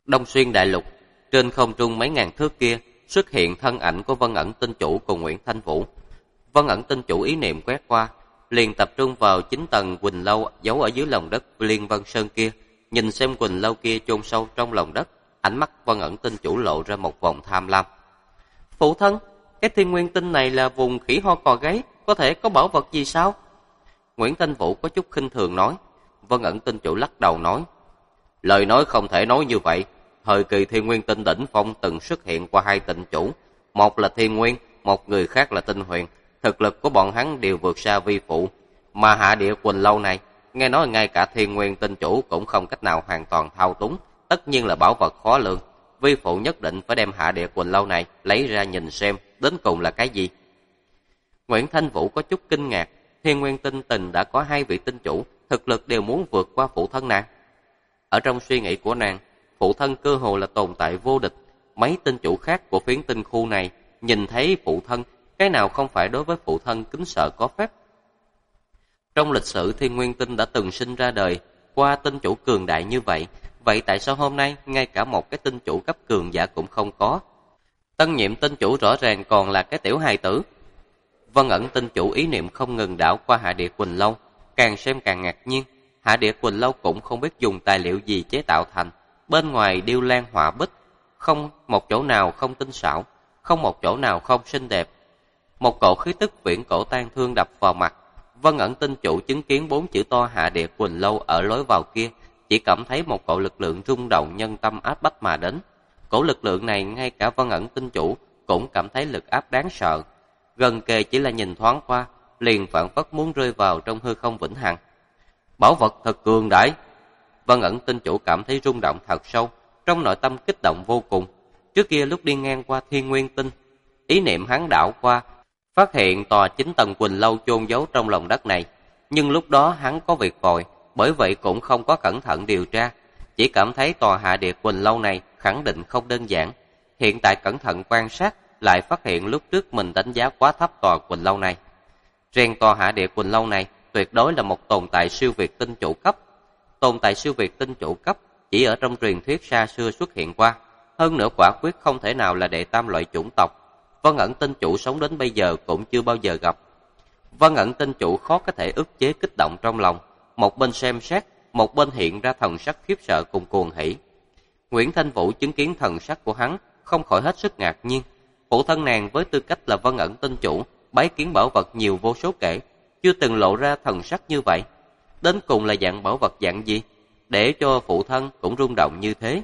Đông Xuyên Đại Lục, trên không trung mấy ngàn thước kia xuất hiện thân ảnh của Vân Ẩn Tinh Chủ cùng Nguyễn Thanh Vũ. Vân Ẩn Tinh Chủ ý niệm quét qua, liền tập trung vào 9 tầng Quỳnh Lâu giấu ở dưới lòng đất Liên Vân Sơn kia, nhìn xem Quỳnh Lâu kia chôn sâu trong lòng đất, ánh mắt Vân Ẩn Tinh Chủ lộ ra một vòng tham lam. Phụ thân, cái thiên nguyên tinh này là vùng khỉ ho cò gáy, có thể có bảo vật gì sao? Nguyễn Thanh Vũ có chút khinh thường nói. Vân Ẩn Tinh Chủ lắc đầu nói, lời nói không thể nói như vậy. Thời kỳ thiên nguyên tinh đỉnh phong từng xuất hiện qua 2 tinh chủ, một là thiên nguyên, một người khác là tinh huyền. Thực lực của bọn hắn đều vượt xa vi phụ, mà hạ địa Quỳnh Lâu này, nghe nói ngay cả thiên nguyên tinh chủ cũng không cách nào hoàn toàn thao túng, tất nhiên là bảo vật khó lường. Vi phụ nhất định phải đem hạ địa Quỳnh Lâu này lấy ra nhìn xem, đến cùng là cái gì. Nguyễn Thanh Vũ có chút kinh ngạc, thiên nguyên tinh từng đã có 2 vị tinh chủ, thực lực đều muốn vượt qua phụ thân nàng. Ở trong suy nghĩ của nàng, phụ thân cơ hồ là tồn tại vô địch. Mấy tinh chủ khác của phiến tinh khu này nhìn thấy phụ thân, cái nào không phải đối với phụ thân kính sợ có phép. Trong lịch sử thiên nguyên tinh đã từng sinh ra đời qua tinh chủ cường đại như vậy, vậy tại sao hôm nay ngay cả một cái tinh chủ cấp cường giả cũng không có? Tân nhiệm tinh chủ rõ ràng còn là cái tiểu hài tử. Vân Ẩn Tinh Chủ ý niệm không ngừng đảo qua hạ địa Quỳnh Lâu, càng xem càng ngạc nhiên. Hạ địa Quỳnh Lâu cũng không biết dùng tài liệu gì chế tạo thành, bên ngoài điêu lan họa bích, không một chỗ nào không tinh xảo, không một chỗ nào không xinh đẹp. Một cổ khí tức viễn cổ tang thương đập vào mặt. Vân Ẩn Tinh Chủ chứng kiến 4 chữ to hạ địa Quỳnh Lâu ở lối vào kia, chỉ cảm thấy một cổ lực lượng rung động nhân tâm áp bách mà đến. Cổ lực lượng này ngay cả Vân Ẩn Tinh Chủ cũng cảm thấy lực áp đáng sợ. Gần kề chỉ là nhìn thoáng qua, liền phảng phất muốn rơi vào trong hư không vĩnh hằng. Bảo vật thật cường đại. Vân Ẩn Tinh Chủ cảm thấy rung động thật sâu, trong nội tâm kích động vô cùng. Trước kia lúc đi ngang qua thiên nguyên tinh, ý niệm hắn đảo qua, phát hiện tòa 9 tầng Quỳnh Lâu chôn giấu trong lòng đất này. Nhưng lúc đó hắn có việc vội, bởi vậy cũng không có cẩn thận điều tra. Chỉ cảm thấy tòa hạ địa Quỳnh Lâu này khẳng định không đơn giản. Hiện tại cẩn thận quan sát, lại phát hiện lúc trước mình đánh giá quá thấp tòa Quỳnh Lâu này. Riêng tòa hạ địa Quỳnh Lâu này tuyệt đối là một tồn tại siêu việt tinh chủ cấp. Tồn tại siêu việt tinh chủ cấp chỉ ở trong truyền thuyết xa xưa xuất hiện qua. Hơn nữa quả quyết không thể nào là đệ tam loại chủng tộc. Vân Ẩn Tinh Chủ sống đến bây giờ cũng chưa bao giờ gặp. Vân Ẩn Tinh Chủ khó có thể ức chế kích động trong lòng. Một bên xem xét, một bên hiện ra thần sắc khiếp sợ cùng cuồng hỉ. Nguyễn Thanh Vũ chứng kiến thần sắc của hắn, không khỏi hết sức ngạc nhiên. Phụ thân nàng với tư cách là Vân Ẩn Tinh Chủ, bái kiến bảo vật nhiều vô số kể, chưa từng lộ ra thần sắc như vậy. Đến cùng là dạng bảo vật dạng gì, để cho phụ thân cũng rung động như thế?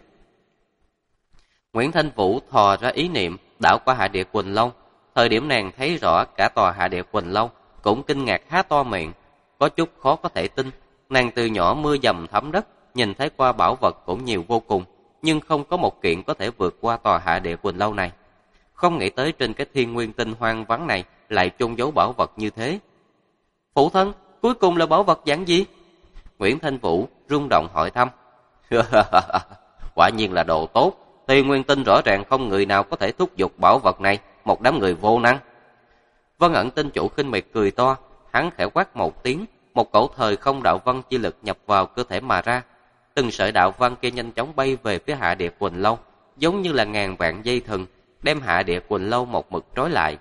Nguyễn Thanh Vũ thò ra ý niệm, đảo qua hạ địa Quỳnh Lâu. Thời điểm nàng thấy rõ cả tòa hạ địa Quỳnh Lâu, cũng kinh ngạc há to miệng, có chút khó có thể tin. Nàng từ nhỏ mưa dầm thấm đất, nhìn thấy qua bảo vật cũng nhiều vô cùng, nhưng không có một kiện có thể vượt qua tòa hạ địa Quỳnh Lâu này. Không nghĩ tới trên cái thiên nguyên tinh hoang vắng này lại chôn giấu bảo vật như thế. Phụ thân, cuối cùng là bảo vật dạng gì? Nguyễn Thanh Vũ rung động hỏi thăm. Quả nhiên là đồ tốt. Thiên nguyên tinh rõ ràng không người nào có thể thúc giục bảo vật này, một đám người vô năng. Vân Ẩn Tinh Chủ khinh miệt cười to, hắn khẽ quát một tiếng, một cổ thời không đạo văn chi lực nhập vào cơ thể mà ra. Từng sợi đạo văn kia nhanh chóng bay về phía hạ địa Quỳnh Lâu, giống như là ngàn vạn dây thừng, đem hạ địa Quỳnh Lâu một mực trói lại.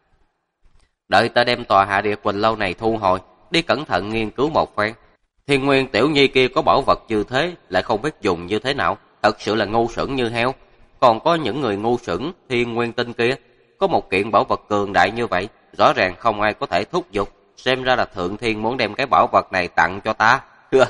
Đợi ta đem tòa hạ địa Quỳnh Lâu này thu hồi, đi cẩn thận nghiên cứu một phen. Thiên nguyên tiểu nhi kia có bảo vật như thế, lại không biết dùng như thế nào, thật sự là ngu xuẩn như heo. Còn có những người ngu xuẩn thiên nguyên tinh kia, có một kiện bảo vật cường đại như vậy, rõ ràng không ai có thể thúc giục, xem ra là thượng thiên muốn đem cái bảo vật này tặng cho ta.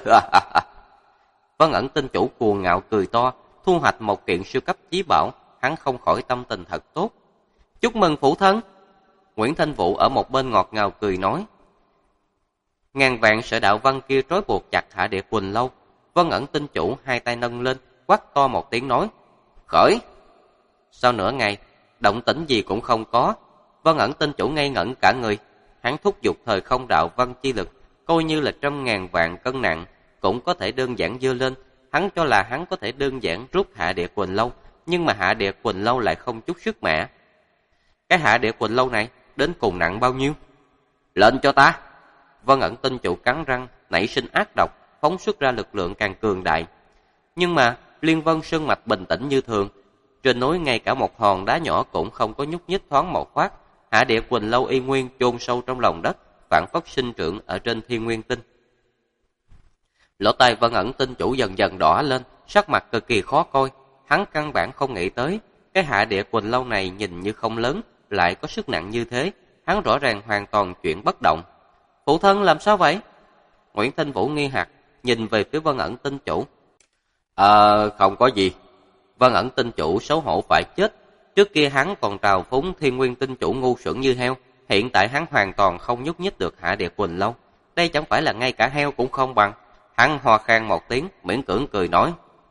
Vân Ẩn Tinh Chủ cuồng ngạo cười to, thu hoạch một kiện siêu cấp chí bảo, hắn không khỏi tâm tình thật tốt. Chúc mừng phụ thân. Nguyễn Thanh Vũ ở một bên ngọt ngào cười nói. Ngàn vạn sợi đạo văn kia trói buộc chặt hạ địa Quỳnh Lâu. Vân Ẩn Tinh Chủ hai tay nâng lên, quát to một tiếng nói, khởi. Sau nửa ngày, động tĩnh gì cũng không có. Vân Ẩn Tinh Chủ ngây ngẩn cả người. Hắn thúc giục thời không đạo văn chi lực, coi như là trăm ngàn vạn cân nặng, cũng có thể đơn giản dơ lên. Hắn cho là hắn có thể đơn giản rút hạ địa Quỳnh Lâu, nhưng mà hạ địa Quỳnh Lâu lại không chút sức mẻ. Cái hạ địa Quỳnh Lâu này đến cùng nặng bao nhiêu? Lệnh cho ta. Vân Ẩn Tinh Chủ cắn răng, nảy sinh ác độc, phóng xuất ra lực lượng càng cường đại. Nhưng mà Liên Vân Sơn Mạch bình tĩnh như thường. Trên núi ngay cả một hòn đá nhỏ cũng không có nhúc nhích thoáng một phát. Hạ địa Quỳnh Lâu y nguyên chôn sâu trong lòng đất, phản phất sinh trưởng ở trên Thiên Nguyên Tinh. Lỗ tai Vân Ẩn Tinh chủ dần dần đỏ lên, sắc mặt cực kỳ khó coi. Hắn căn bản không nghĩ tới, cái Hạ địa Quỳnh Lâu này nhìn như không lớn, lại có sức nặng như thế. Hắn rõ ràng hoàn toàn chuyển bất động. Phụ thân làm sao vậy? Nguyễn Thanh Vũ nghi hoặc nhìn về phía Vân Ẩn Tinh chủ. Không có gì. Vân Ẩn Tinh chủ xấu hổ phải chết. Trước kia hắn còn trào phúng Thiên Nguyên Tinh chủ ngu xuẩn như heo, hiện tại hắn hoàn toàn không nhúc nhích được Hạ địa Quỳnh Lâu. Đây chẳng phải là ngay cả heo cũng không bằng. Hắn ho khan một tiếng, miễn cưỡng cười nói.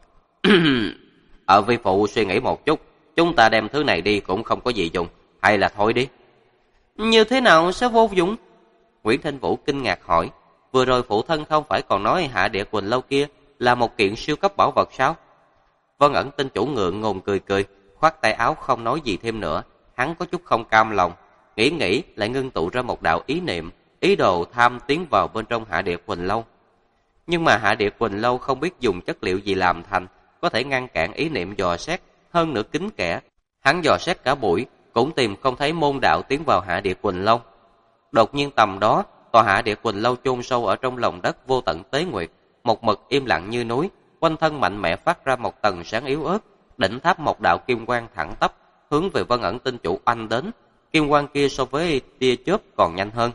Vi phụ suy nghĩ một chút, chúng ta đem thứ này đi cũng không có gì dùng, hay là thôi đi. Như thế nào sẽ vô dụng? Nguyễn Thanh Vũ kinh ngạc hỏi. Vừa rồi phụ thân không phải còn nói Hạ địa Quỳnh Lâu kia là một kiện siêu cấp bảo vật sao? Vân Ẩn Tinh chủ ngượng ngùng cười cười, khoát tay áo không nói gì thêm nữa. Hắn có chút không cam lòng, nghĩ lại ngưng tụ ra một đạo ý niệm, ý đồ tham tiến vào bên trong Hạ địa Quỳnh Lâu. Nhưng mà Hạ địa Quỳnh Lâu không biết dùng chất liệu gì làm thành, có thể ngăn cản ý niệm dò xét, hơn nữa kín kẽ. Hắn dò xét cả buổi, cũng tìm không thấy môn đạo tiến vào Hạ địa Quỳnh Lâu. Đột nhiên tầm đó, tòa Hạ địa Quỳnh Lâu chôn sâu ở trong lòng đất vô tận tế nguyệt, một mực im lặng như núi, quanh thân mạnh mẽ phát ra một tầng sáng yếu ớt, đỉnh tháp một đạo kim quang thẳng tắp, hướng về Vân Ẩn Tinh chủ oanh đến. Kim quang kia so với tia chớp còn nhanh hơn.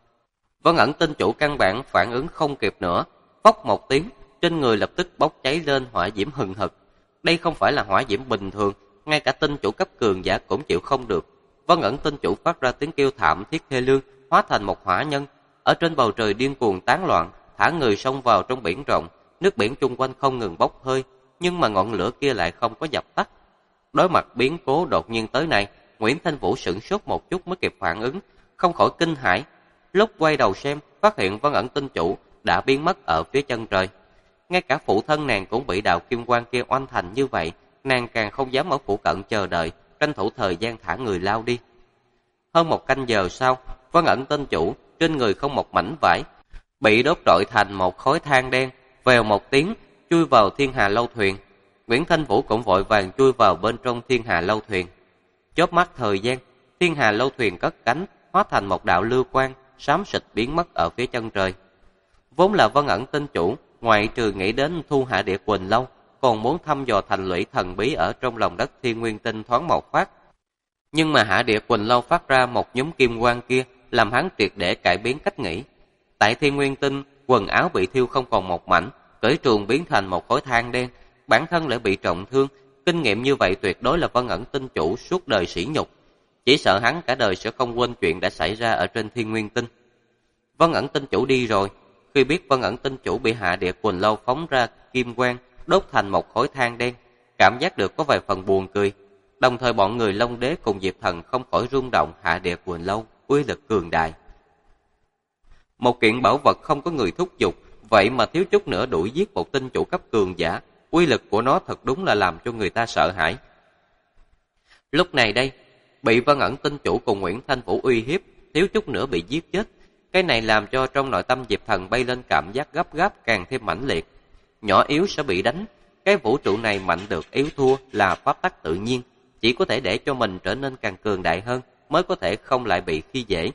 Vân Ẩn Tinh chủ căn bản phản ứng không kịp nữa, phốc một tiếng, trên người lập tức bốc cháy lên hỏa diễm hừng hực. Đây không phải là hỏa diễm bình thường, ngay cả tinh chủ cấp cường giả cũng chịu không được. Vân Ẩn Tinh chủ phát ra tiếng kêu thảm thiết thê lương, hóa thành một hỏa nhân, ở trên bầu trời điên cuồng tán loạn, thả người xông vào trong biển rộng. Nước biển chung quanh không ngừng bốc hơi, nhưng mà ngọn lửa kia lại không có dập tắt. Đối mặt biến cố đột nhiên tới này, Nguyễn Thanh Vũ sửng sốt một chút mới kịp phản ứng, không khỏi kinh hãi. Lúc quay đầu xem, phát hiện Vân Ẩn Tinh chủ đã biến mất ở phía chân trời. Ngay cả phụ thân nàng cũng bị đạo kim quang kia oanh thành như vậy, nàng càng không dám ở phụ cận chờ đợi, tranh thủ thời gian thả người lao đi. Hơn một canh giờ sau, Vân Ẩn Tinh chủ trên người không một mảnh vải, bị đốt trọi thành một khối than đen, vèo một tiếng chui vào Thiên Hà Lâu thuyền. Nguyễn Thanh Vũ cũng vội vàng chui vào bên trong Thiên Hà Lâu thuyền. Chớp mắt thời gian, Thiên Hà Lâu thuyền cất cánh, hóa thành một đạo lưu quang, xám xịt biến mất ở phía chân trời. Vốn là Vân Ẩn Tinh chủ, ngoại trừ nghĩ đến thu Hạ địa Quỳnh Lâu, còn muốn thăm dò thành lũy thần bí ở trong lòng đất Thiên Nguyên Tinh thoáng một phát. Nhưng mà Hạ địa Quỳnh Lâu phát ra một nhúm kim quang kia, làm hắn triệt để cải biến cách nghĩ. Tại Thiên Nguyên Tinh, quần áo bị thiêu không còn một mảnh, cởi truồng biến thành một khối than đen, bản thân lại bị trọng thương. Kinh nghiệm như vậy tuyệt đối là Vân Ẩn Tinh chủ suốt đời sỉ nhục, chỉ sợ hắn cả đời sẽ không quên chuyện đã xảy ra ở trên Thiên Nguyên Tinh. Vân Ẩn Tinh chủ đi rồi, khi biết Vân Ẩn Tinh chủ bị Hạ địa Quỳnh Lâu phóng ra kim quang đốt thành một khối than đen, cảm giác được có vài phần buồn cười. Đồng thời bọn người Long Đế cùng Diệp Thần không khỏi rung động. Hạ địa Quỳnh Lâu uy lực cường đại, một kiện bảo vật không có người thúc giục, vậy mà thiếu chút nữa đuổi giết một tinh chủ cấp cường giả, uy lực của nó thật đúng là làm cho người ta sợ hãi. Lúc này đây, bị Vân Ẩn Tinh chủ cùng Nguyễn Thanh Vũ uy hiếp, thiếu chút nữa bị giết chết. Cái này làm cho trong nội tâm Diệp Thần bay lên cảm giác gấp gáp càng thêm mãnh liệt. Nhỏ yếu sẽ bị đánh, cái vũ trụ này mạnh được yếu thua là pháp tắc tự nhiên, chỉ có thể để cho mình trở nên càng cường đại hơn mới có thể không lại bị khi dễ.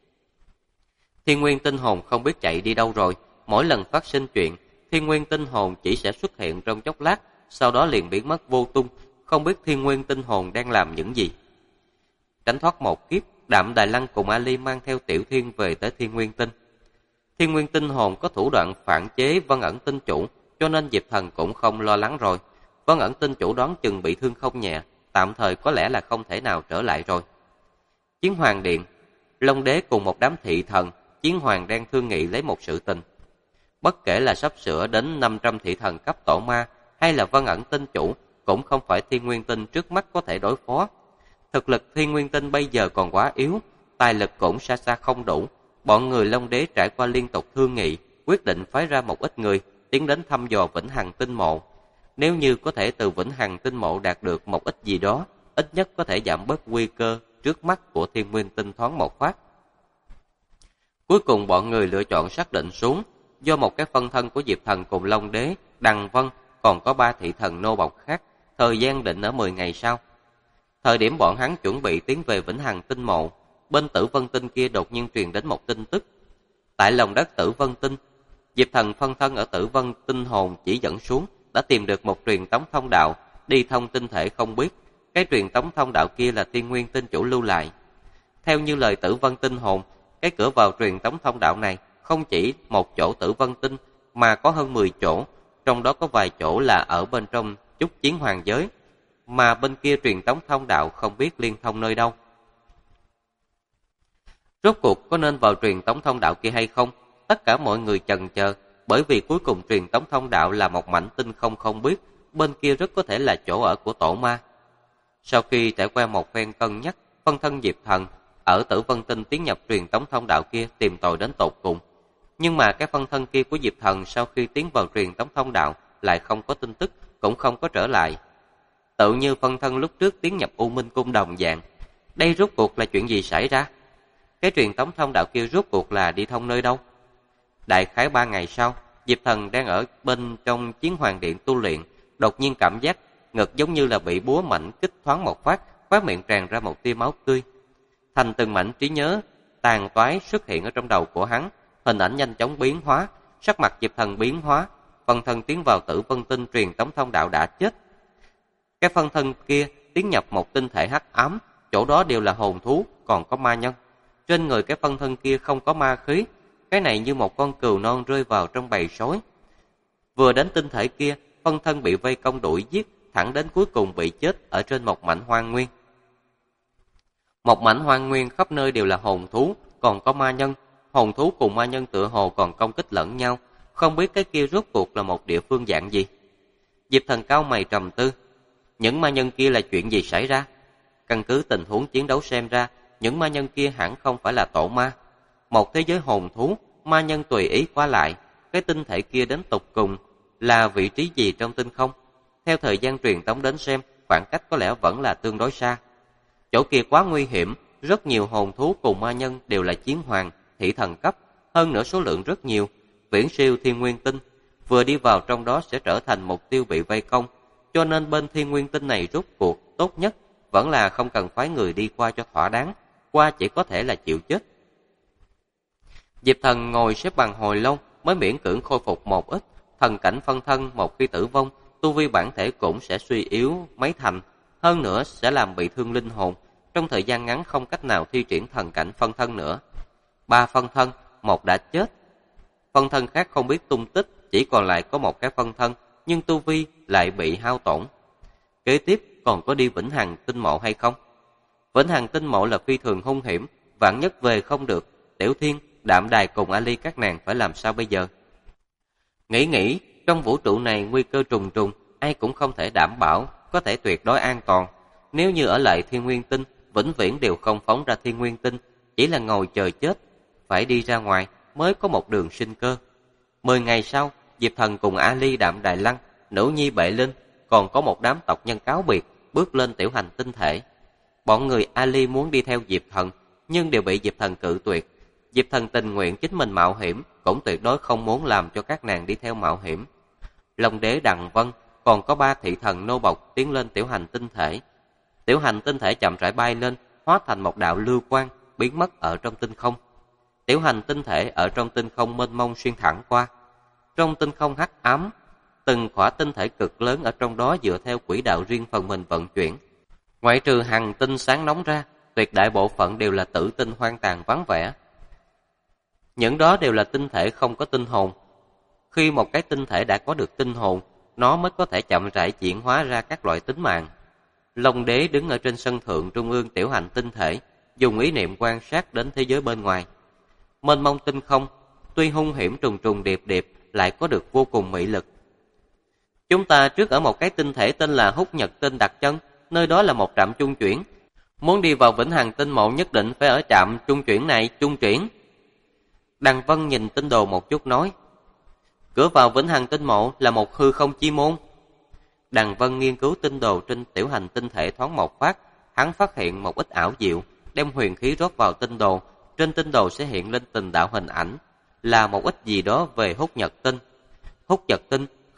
Thiên Nguyên Tinh hồn không biết chạy đi đâu rồi, mỗi lần phát sinh chuyện, Thiên Nguyên Tinh hồn chỉ sẽ xuất hiện trong chốc lát, sau đó liền biến mất vô tung, không biết Thiên Nguyên Tinh hồn đang làm những gì. Tránh thoát một kiếp, Đạm Đài Lăng cùng Ali mang theo Tiểu Thiên về tới Thiên Nguyên Tinh. Thiên Nguyên Tinh hồn có thủ đoạn phản chế Vân Ẩn Tinh chủ, cho nên Diệp Thần cũng không lo lắng rồi. Vân Ẩn Tinh chủ đoán chừng bị thương không nhẹ, tạm thời có lẽ là không thể nào trở lại rồi. Chiến Hoàng Điện, Long Đế cùng một đám thị thần, Chiến Hoàng đang thương nghị lấy một sự tình. Bất kể là sắp sửa đến 500 thị thần cấp tổ ma hay là Vân Ẩn Tinh chủ, cũng không phải Thiên Nguyên Tinh trước mắt có thể đối phó. Thực lực Thiên Nguyên Tinh bây giờ còn quá yếu, tài lực cũng xa xa không đủ. Bọn người Long Đế trải qua liên tục thương nghị, quyết định phái ra một ít người tiến đến thăm dò Vĩnh Hằng Tinh mộ. Nếu như có thể từ Vĩnh Hằng Tinh mộ đạt được một ít gì đó, ít nhất có thể giảm bớt nguy cơ trước mắt của Thiên Nguyên Tinh thoáng một phát. Cuối cùng bọn người lựa chọn xác định xuống, do một cái phân thân của Diệp Thần cùng Long Đế, Đằng Vân còn có 3 thị thần nô bộc khác, thời gian định ở 10 ngày sau. Thời điểm bọn hắn chuẩn bị tiến về Vĩnh Hằng Tinh Mộ, bên Tử Vân Tinh kia đột nhiên truyền đến một tin tức. Tại lòng đất Tử Vân Tinh, Diệp Thần phân thân ở Tử Vân Tinh hồn chỉ dẫn xuống, đã tìm được một truyền tống thông đạo, đi thông tinh thể không biết. Cái truyền tống thông đạo kia là Thiên Nguyên Tinh Chủ lưu lại. Theo như lời Tử Vân Tinh hồn, cái cửa vào truyền tống thông đạo này không chỉ một chỗ Tử Vân Tinh, mà có hơn 10 chỗ, trong đó có vài chỗ là ở bên trong Chúc Chiến Hoàng Giới, mà bên kia truyền tống thông đạo không biết liên thông nơi đâu. Rốt cuộc có nên vào truyền tống thông đạo kia hay không? Tất cả mọi người chần chờ, bởi vì cuối cùng truyền tống thông đạo là một mảnh tinh không biết, bên kia rất có thể là chỗ ở của tổ ma. Sau khi trải qua một phen cân nhắc, phân thân Diệp Thần ở Tử Vân Tinh tiến nhập truyền tống thông đạo kia tìm tòi đến tột cùng. Nhưng mà cái phân thân kia của Diệp Thần sau khi tiến vào truyền tống thông đạo lại không có tin tức, cũng không có trở lại. Tự như phân thân lúc trước tiến nhập U Minh Cung đồng dạng. Đây rốt cuộc là chuyện gì xảy ra? Cái truyền tống thông đạo kia rốt cuộc là đi thông nơi đâu? Đại khái 3 ngày sau, Diệp Thần đang ở bên trong Chiến Hoàng Điện tu luyện, đột nhiên cảm giác ngực giống như là bị búa mạnh kích thoáng một phát, khóe miệng tràn ra một tia máu tươi. Thành từng mảnh trí nhớ tàn toái xuất hiện ở trong đầu của hắn, hình ảnh nhanh chóng biến hóa, sắc mặt Diệp Thần biến hóa, phân thân tiến vào Tử Vân Tinh truyền tống thông đạo đã chết. Cái phân thân kia tiến nhập một tinh thể hắc ám, chỗ đó đều là hồn thú, còn có ma nhân. Trên người cái phân thân kia không có ma khí, cái này như một con cừu non rơi vào trong bầy sói. Vừa đến tinh thể kia, phân thân bị vây công đuổi giết, thẳng đến cuối cùng bị chết ở trên một mảnh hoang nguyên. Một mảnh hoang nguyên khắp nơi đều là hồn thú, còn có ma nhân. Hồn thú cùng ma nhân tựa hồ còn công kích lẫn nhau, không biết cái kia rốt cuộc là một địa phương dạng gì. Diệp Thần cau mày trầm tư, những ma nhân kia là chuyện gì xảy ra? Căn cứ tình huống chiến đấu xem ra, những ma nhân kia hẳn không phải là tổ ma. Một thế giới hồn thú, ma nhân tùy ý qua lại, cái tinh thể kia đến tục cùng là vị trí gì trong tinh không? Theo thời gian truyền tống đến xem, khoảng cách có lẽ vẫn là tương đối xa. Chỗ kia quá nguy hiểm, rất nhiều hồn thú cùng ma nhân đều là chiến hoàng, thị thần cấp, hơn nữa số lượng rất nhiều, viễn siêu Thiên Nguyên Tinh. Vừa đi vào trong đó sẽ trở thành mục tiêu bị vây công, cho nên bên Thiên Nguyên Tinh này rốt cuộc tốt nhất vẫn là không cần phái người đi qua cho thỏa đáng, qua chỉ có thể là chịu chết. Diệp Thần ngồi xếp bằng hồi lâu mới miễn cưỡng khôi phục một ít. Thần cảnh phân thân một khi tử vong, tu vi bản thể cũng sẽ suy yếu mấy thành, hơn nữa sẽ làm bị thương linh hồn, trong thời gian ngắn không cách nào thi triển thần cảnh phân thân nữa. 3 phân thân, một đã chết, phân thân khác không biết tung tích, chỉ còn lại có một cái phân thân, nhưng tu vi lại bị hao tổn. Kế tiếp còn có đi Vĩnh Hằng Tinh Mộ hay không? Vĩnh Hằng Tinh Mộ là phi thường hung hiểm, vạn nhất về không được, Tiểu Thiên, Đạm Đài cùng Ali các nàng phải làm sao bây giờ? Nghĩ, trong vũ trụ này nguy cơ trùng trùng, ai cũng không thể đảm bảo có thể tuyệt đối an toàn. Nếu như ở lại Thiên Nguyên Tinh, vĩnh viễn đều không phóng ra Thiên Nguyên Tinh, chỉ là ngồi chờ chết, phải đi ra ngoài mới có một đường sinh cơ. 10 ngày sau, Diệp Thần cùng Ali, Đạm Đài Lăng, Nữ Nhi Bệ Linh, còn có một đám tộc nhân cáo biệt, bước lên tiểu hành tinh thể. Bọn người Ali muốn đi theo Diệp Thần, nhưng đều bị Diệp Thần cự tuyệt. Diệp Thần tình nguyện chính mình mạo hiểm, cũng tuyệt đối không muốn làm cho các nàng đi theo mạo hiểm. Long Đế Đằng Vân, còn có 3 thị thần nô bộc tiến lên tiểu hành tinh thể. Tiểu hành tinh thể chậm rãi bay lên, hóa thành một đạo lưu quang, biến mất ở trong tinh không. Tiểu hành tinh thể ở trong tinh không mênh mông xuyên thẳng qua. Trong tinh không hắc ám, từng khỏa tinh thể cực lớn ở trong đó dựa theo quỹ đạo riêng phần mình vận chuyển. Ngoại trừ hành tinh sáng nóng ra, tuyệt đại bộ phận đều là tử tinh hoang tàn vắng vẻ. Những đó đều là tinh thể không có tinh hồn. Khi một cái tinh thể đã có được tinh hồn, nó mới có thể chậm rãi chuyển hóa ra các loại tính mạng. Long Đế đứng ở trên sân thượng trung ương tiểu hành tinh thể, dùng ý niệm quan sát đến thế giới bên ngoài. Mênh mông tinh không, tuy hung hiểm trùng trùng điệp điệp, lại có được vô cùng mỹ lực. Chúng ta trước ở một cái tinh thể tên là Húc Nhật Tinh đặt chân, nơi đó là một trạm trung chuyển. Muốn đi vào Vĩnh Hằng Tinh Mộ nhất định phải ở trạm trung chuyển này trung chuyển. Đằng Vân nhìn tinh đồ một chút nói, cửa vào Vĩnh Hằng Tinh Mộ là một hư không chi môn. Đằng Vân nghiên cứu tinh đồ trên tiểu hành tinh thể thoáng một phát, hắn phát hiện một ít ảo diệu, đem huyền khí rót vào tinh đồ, trên tinh đồ sẽ hiện lên từng đạo hình ảnh, là một ít gì đó về Húc Nhật Tinh. Húc Nhật Tinh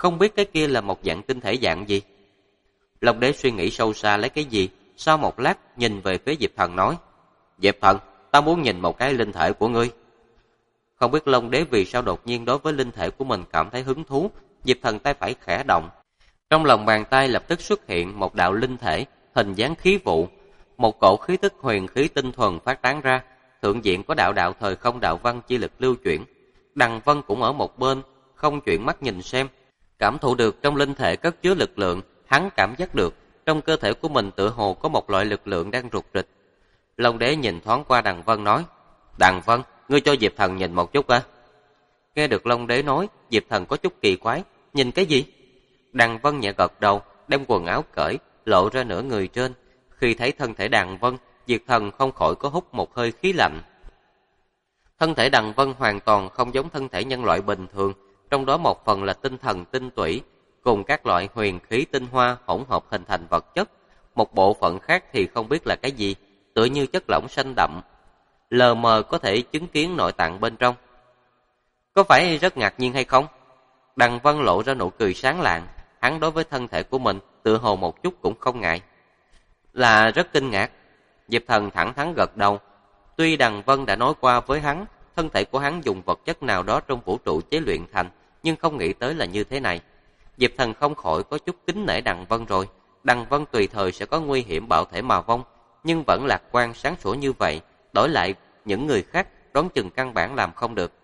không biết cái kia là một dạng tinh thể dạng gì. Long Đế suy nghĩ sâu xa lấy cái gì, sau một lát nhìn về phía Diệp Thần nói: Diệp Thần, ta muốn nhìn một cái linh thể của ngươi. Không biết Long Đế vì sao đột nhiên đối với linh thể của mình cảm thấy hứng thú, Diệp Thần tay phải khẽ động. Trong lòng bàn tay lập tức xuất hiện một đạo linh thể, hình dáng khí vụ. Một cổ khí tức huyền khí tinh thuần phát tán ra, thượng diện có đạo đạo thời không đạo văn chi lực lưu chuyển. Đằng Vân cũng ở một bên, không chuyển mắt nhìn xem. Cảm thụ được trong linh thể cất chứa lực lượng, hắn cảm giác được trong cơ thể của mình tựa hồ có một loại lực lượng đang rục rịch. Long Đế nhìn thoáng qua Đằng Vân nói: Đằng Vân, ngươi cho Diệp Thần nhìn một chút à? Nghe được Long Đế nói, Diệp Thần có chút kỳ quái, nhìn cái gì? Đằng Vân nhẹ gật đầu, đem quần áo cởi, lộ ra nửa người trên. Khi thấy thân thể Đằng Vân, Diệp Thần không khỏi có hút một hơi khí lạnh. Thân thể Đằng Vân hoàn toàn không giống thân thể nhân loại bình thường, trong đó một phần là tinh thần tinh tủy, cùng các loại huyền khí tinh hoa hỗn hợp hình thành vật chất. Một bộ phận khác thì không biết là cái gì, tựa như chất lỏng xanh đậm, lờ mờ có thể chứng kiến nội tạng bên trong. Có phải rất ngạc nhiên hay không? Đằng Vân lộ ra nụ cười sáng lạng, hắn đối với thân thể của mình tựa hồ một chút cũng không ngại. Là rất kinh ngạc. Diệp Thần thẳng thắn gật đầu. Tuy Đằng Vân đã nói qua với hắn, thân thể của hắn dùng vật chất nào đó trong vũ trụ chế luyện thành, nhưng không nghĩ tới là như thế này. Diệp Thần không khỏi có chút kính nể Đằng Vân rồi. Đằng Vân tùy thời sẽ có nguy hiểm bạo thể mà vong, nhưng vẫn lạc quan sáng sủa như vậy, đổi lại những người khác đoán chừng căn bản làm không được.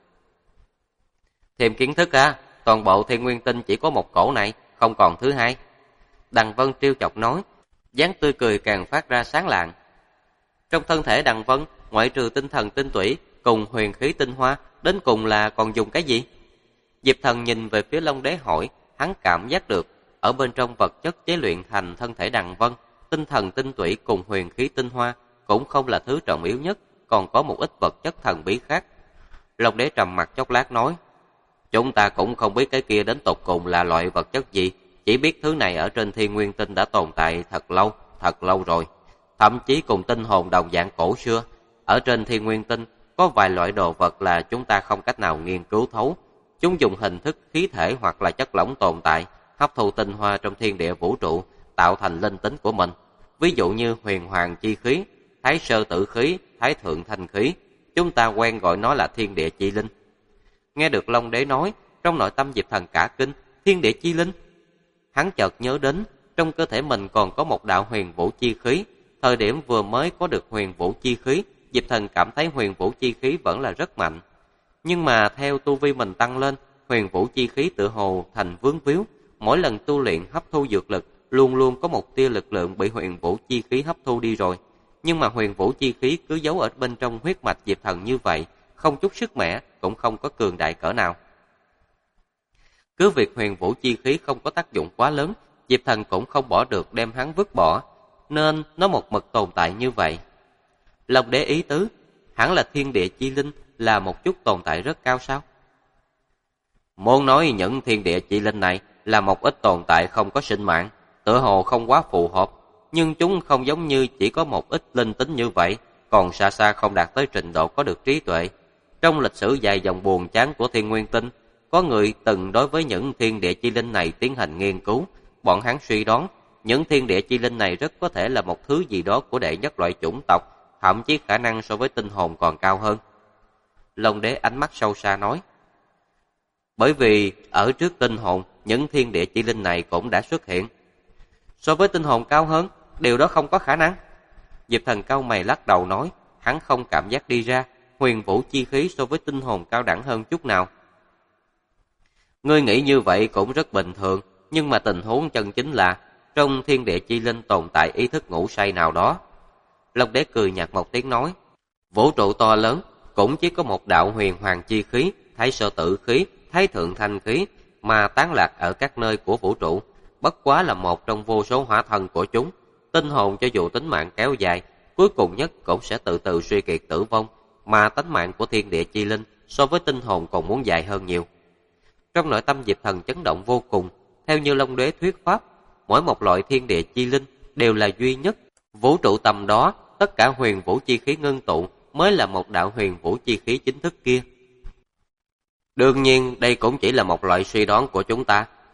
Thêm kiến thức à, toàn bộ Thiên Nguyên Tinh chỉ có một cổ này, không còn thứ hai. Đằng Vân trêu chọc nói, dáng tươi cười càng phát ra sáng lạng. Trong thân thể Đằng Vân, ngoại trừ tinh thần tinh tủy cùng huyền khí tinh hoa, đến cùng là còn dùng cái gì? Diệp Thần nhìn về phía Long Đế hỏi, hắn cảm giác được ở bên trong vật chất chế luyện thành thân thể Đằng Vân, tinh thần tinh tủy cùng huyền khí tinh hoa cũng không là thứ trọng yếu nhất, còn có một ít vật chất thần bí khác. Long Đế trầm mặc chốc lát nói, chúng ta cũng không biết cái kia đến tột cùng là loại vật chất gì, chỉ biết thứ này ở trên Thiên Nguyên Tinh đã tồn tại thật lâu rồi. Thậm chí cùng tinh hồn đồng dạng cổ xưa, ở trên Thiên Nguyên Tinh có vài loại đồ vật là chúng ta không cách nào nghiên cứu thấu. Chúng dùng hình thức khí thể hoặc là chất lỏng tồn tại, hấp thụ tinh hoa trong thiên địa vũ trụ, tạo thành linh tính của mình. Ví dụ như huyền hoàng chi khí, thái sơ tử khí, thái thượng thanh khí, chúng ta quen gọi nó là thiên địa chi linh. Nghe được Long Đế nói, trong nội tâm Diệp Thần cả kinh, thiên địa chi linh. Hắn chợt nhớ đến, trong cơ thể mình còn có một đạo huyền vũ chi khí. Thời điểm vừa mới có được huyền vũ chi khí, Diệp Thần cảm thấy huyền vũ chi khí vẫn là rất mạnh. Nhưng mà theo tu vi mình tăng lên, huyền vũ chi khí tựa hồ thành vướng víu. Mỗi lần tu luyện hấp thu dược lực, luôn luôn có một tia lực lượng bị huyền vũ chi khí hấp thu đi rồi. Nhưng mà huyền vũ chi khí cứ giấu ở bên trong huyết mạch Diệp Thần như vậy, không chút sức mẻ, cũng không có cường đại cỡ nào. Cứ việc huyền vũ chi khí không có tác dụng quá lớn, Diệp Thần cũng không bỏ được đem hắn vứt bỏ, nên nó một mực tồn tại như vậy. Long Đế ý tứ, hẳn là thiên địa chi linh là một chút tồn tại rất cao sao? Muốn nói những thiên địa chi linh này là một ít tồn tại không có sinh mạng, tựa hồ không quá phù hợp, nhưng chúng không giống như chỉ có một ít linh tính như vậy, còn xa xa không đạt tới trình độ có được trí tuệ. Trong lịch sử dài dòng buồn chán của Thiên Nguyên Tinh, có người từng đối với những thiên địa chi linh này tiến hành nghiên cứu. Bọn hắn suy đoán, những thiên địa chi linh này rất có thể là một thứ gì đó của đệ nhất loại chủng tộc, thậm chí khả năng so với tinh hồn còn cao hơn. Long Đế ánh mắt sâu xa nói, bởi vì ở trước tinh hồn, những thiên địa chi linh này cũng đã xuất hiện. So với tinh hồn cao hơn, điều đó không có khả năng. Diệp Thần cau mày lắc đầu nói, hắn không cảm giác đi ra, huyền vũ chi khí so với tinh hồn cao đẳng hơn chút nào. Ngươi nghĩ như vậy cũng rất bình thường, nhưng mà tình huống chân chính là, trong thiên địa chi linh tồn tại ý thức ngủ say nào đó. Long Đế cười nhạt một tiếng nói, vũ trụ to lớn, cũng chỉ có một đạo huyền hoàng chi khí, thái sơ tử khí, thái thượng thanh khí, mà tán lạc ở các nơi của vũ trụ, bất quá là một trong vô số hỏa thần của chúng. Tinh hồn cho dù tính mạng kéo dài, cuối cùng nhất cũng sẽ từ từ suy kiệt tử vong, mà tánh mạng của thiên địa chi linh so với tinh hồn còn muốn dài hơn nhiều. Trong nội tâm Diệp Thần chấn động vô cùng, theo như Long Đế thuyết pháp, mỗi một loại thiên địa chi linh đều là duy nhất. Vũ trụ tầm đó, tất cả huyền vũ chi khí ngưng tụ mới là một đạo huyền vũ chi khí chính thức kia. Đương nhiên, đây cũng chỉ là một loại suy đoán của chúng ta.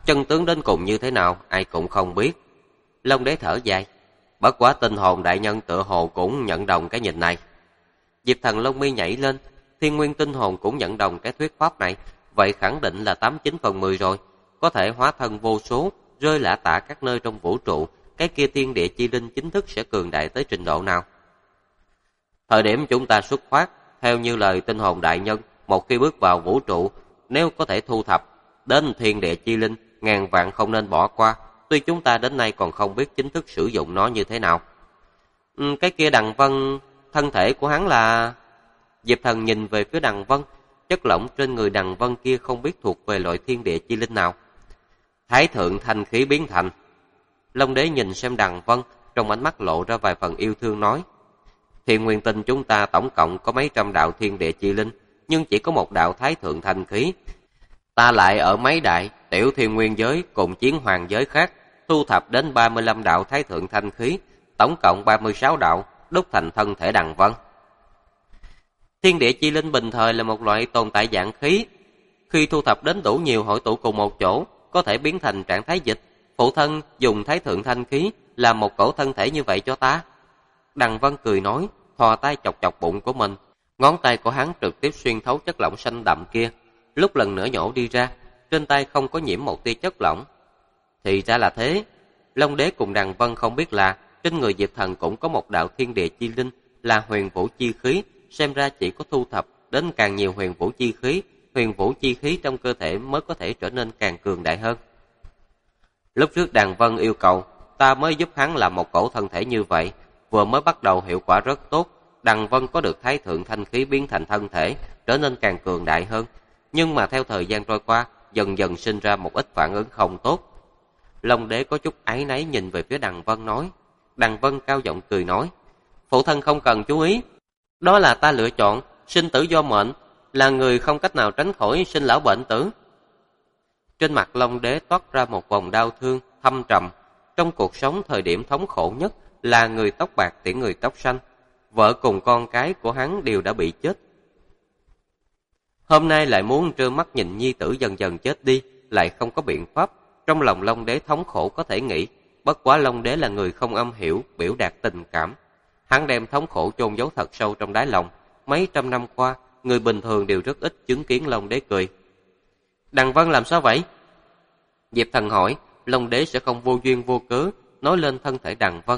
chân tướng đến cùng như thế nào ai cũng không biết. Long Đế thở dài, bất quá tinh hồn đại nhân tựa hồ cũng nhận đồng cái nhìn này. Diệp Thần lông mi nhảy lên, Thiên Nguyên tinh hồn cũng nhận đồng cái thuyết pháp này, vậy khẳng định là 89/10 rồi, có thể hóa thân vô số, rơi lả tả các nơi trong vũ trụ, cái kia thiên địa chi linh chính thức sẽ cường đại tới trình độ nào. Thời điểm chúng ta xuất phát, theo như lời tinh hồn đại nhân, một khi bước vào vũ trụ, nếu có thể thu thập đến thiên địa chi linh, ngàn vạn không nên bỏ qua, tuy chúng ta đến nay còn không biết chính thức sử dụng nó như thế nào. Cái kia Đằng Vân, thân thể của hắn là... Diệp Thần nhìn về phía Đằng Vân, chất lỏng trên người Đằng Vân kia không biết thuộc về loại thiên địa chi linh nào. Thái thượng thanh khí biến thành. Long Đế nhìn xem Đằng Vân, trong ánh mắt lộ ra vài phần yêu thương nói, Thiên Nguyên tinh chúng ta tổng cộng có mấy trăm đạo thiên địa chi linh, nhưng chỉ có một đạo thái thượng thanh khí. Ta lại ở mấy đại tiểu thiên nguyên giới cùng chiến hoàng giới khác thu thập đến 35 đạo thái thượng thanh khí, tổng cộng 36 đạo đúc thành thân thể Đằng Vân. Thiên địa chi linh bình thời là một loại tồn tại dạng khí, khi thu thập đến đủ nhiều hội tụ cùng một chỗ, có thể biến thành trạng thái dịch. Phụ thân dùng thái thượng thanh khí làm một cổ thân thể như vậy cho ta. Đằng Vân cười nói, thò tay chọc chọc bụng của mình, ngón tay của hắn trực tiếp xuyên thấu chất lỏng xanh đậm kia, lúc lần nữa nhổ đi ra, trên tay không có nhiễm một tia chất lỏng. Thì ra là thế. Long Đế cùng Đằng Vân không biết là trên người Diệp Thần cũng có một đạo thiên địa chi linh là huyền vũ chi khí, xem ra chỉ có thu thập đến càng nhiều huyền vũ chi khí trong cơ thể mới có thể trở nên càng cường đại hơn. Lúc trước Đằng Vân yêu cầu, ta mới giúp hắn làm một cổ thân thể như vậy, vừa mới bắt đầu hiệu quả rất tốt, Đằng Vân có được thái thượng thanh khí biến thành thân thể, trở nên càng cường đại hơn, nhưng mà theo thời gian trôi qua, dần dần sinh ra một ít phản ứng không tốt. Long Đế có chút áy náy nhìn về phía Đằng Vân nói. Đằng Vân cao giọng cười nói, phụ thân không cần chú ý, đó là ta lựa chọn, sinh tử do mệnh, là người không cách nào tránh khỏi sinh lão bệnh tử. Trên mặt Long Đế toát ra một vòng đau thương, thâm trầm. Trong cuộc sống thời điểm thống khổ nhất là người tóc bạc tiễn người tóc xanh. Vợ cùng con cái của hắn đều đã bị chết. Hôm nay lại muốn trơ mắt nhìn nhi tử dần dần chết đi, lại không có biện pháp. Trong lòng Long Đế thống khổ có thể nghĩ, bất quá Long Đế là người không am hiểu biểu đạt tình cảm. Hắn đem thống khổ chôn giấu thật sâu trong đáy lòng. Mấy trăm năm qua, người bình thường đều rất ít chứng kiến Long Đế cười. Đằng Vân làm sao vậy? Diệp Thần hỏi. Long Đế sẽ không vô duyên vô cớ nói lên thân thể Đằng Vân.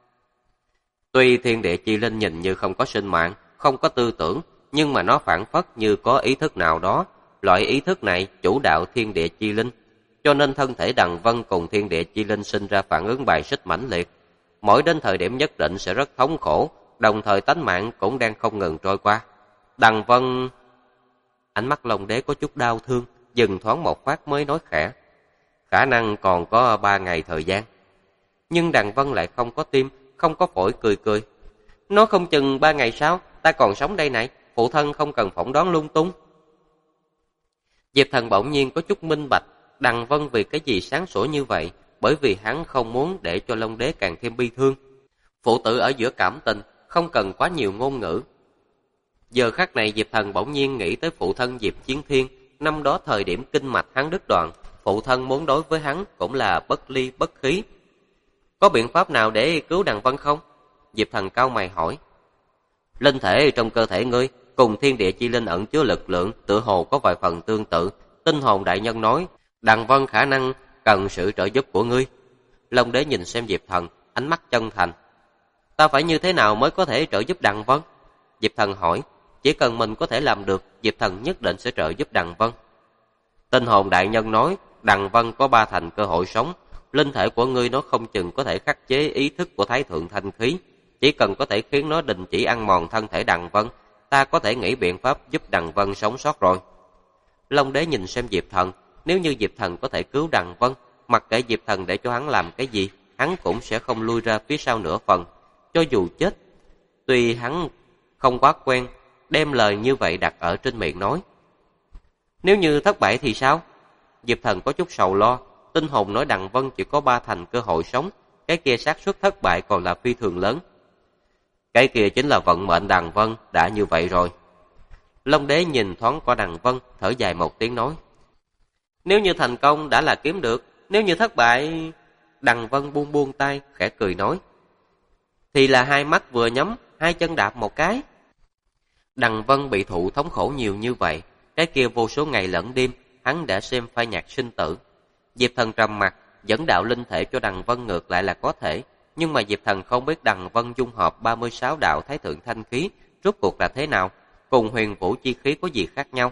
Tuy thiên địa chi linh nhìn như không có sinh mạng, không có tư tưởng, nhưng mà nó phản phất như có ý thức nào đó. Loại ý thức này chủ đạo thiên địa chi linh, cho nên thân thể Đằng Vân cùng thiên địa chi linh sinh ra phản ứng bài xích mãnh liệt. Mỗi đến thời điểm nhất định sẽ rất thống khổ, đồng thời tánh mạng cũng đang không ngừng trôi qua. Đằng Vân... Ánh mắt Long Đế có chút đau thương, dừng thoáng một phát mới nói khẽ, khả năng còn có 3 ngày thời gian. Nhưng Đằng Vân lại không có tim, không có phổi, cười cười. Nó không chừng 3 ngày sau, ta còn sống đây này, phụ thân không cần phỏng đoán lung tung. Diệp Thần bỗng nhiên có chút minh bạch, Đằng Vân vì cái gì sáng sủa như vậy, bởi vì hắn không muốn để cho Long Đế càng thêm bi thương. Phụ tử ở giữa cảm tình, không cần quá nhiều ngôn ngữ. Giờ khắc này Diệp Thần bỗng nhiên nghĩ tới phụ thân Diệp Chiến Thiên, năm đó thời điểm kinh mạch hắn đứt đoạn, phụ thân muốn đối với hắn cũng là bất ly bất khí. Có biện pháp nào để cứu Đằng Vân không? Diệp Thần cau mày hỏi. Linh thể trong cơ thể ngươi cùng thiên địa chi linh ẩn chứa lực lượng tựa hồ có vài phần tương tự. Tinh hồn đại nhân nói, Đằng Vân khả năng cần sự trợ giúp của ngươi. Long Đế nhìn xem Diệp Thần, ánh mắt chân thành. Ta phải như thế nào mới có thể trợ giúp Đằng Vân? Diệp Thần hỏi. Chỉ cần mình có thể làm được, Diệp Thần nhất định sẽ trợ giúp Đằng Vân. Tinh hồn đại nhân nói, Đằng Vân có 3 thành cơ hội sống. Linh thể của ngươi nó không chừng có thể khắc chế ý thức của thái thượng thanh khí. Chỉ cần có thể khiến nó đình chỉ ăn mòn thân thể Đằng Vân, ta có thể nghĩ biện pháp giúp Đằng Vân sống sót rồi. Long Đế nhìn xem Diệp Thần, nếu như Diệp Thần có thể cứu Đằng Vân, mặc kệ Diệp Thần để cho hắn làm cái gì, hắn cũng sẽ không lui ra phía sau nửa phần, cho dù chết. Tuy hắn không quá quen đem lời như vậy đặt ở trên miệng nói. Nếu như thất bại thì sao? Diệp Thần có chút sầu lo. Tinh hồn nói Đằng Vân chỉ có 3 thành cơ hội sống, cái kia xác suất thất bại còn là phi thường lớn. Cái kia chính là vận mệnh Đằng Vân đã như vậy rồi. Long Đế nhìn thoáng qua Đằng Vân, thở dài một tiếng nói, Nếu như thành công đã là kiếm được, nếu như thất bại... Đằng Vân buông buông tay, khẽ cười nói. Thì là hai mắt vừa nhắm, hai chân đạp một cái. Đằng Vân bị thụ thống khổ nhiều như vậy, cái kia vô số ngày lẫn đêm, hắn đã xem phai nhạt sinh tử. Diệp Thần trầm mặt, dẫn đạo linh thể cho Đằng Vân ngược lại là có thể, nhưng mà Diệp Thần không biết Đằng Vân dung hợp 36 đạo Thái Thượng Thanh Khí rốt cuộc là thế nào, cùng Huyền Vũ chi khí có gì khác nhau.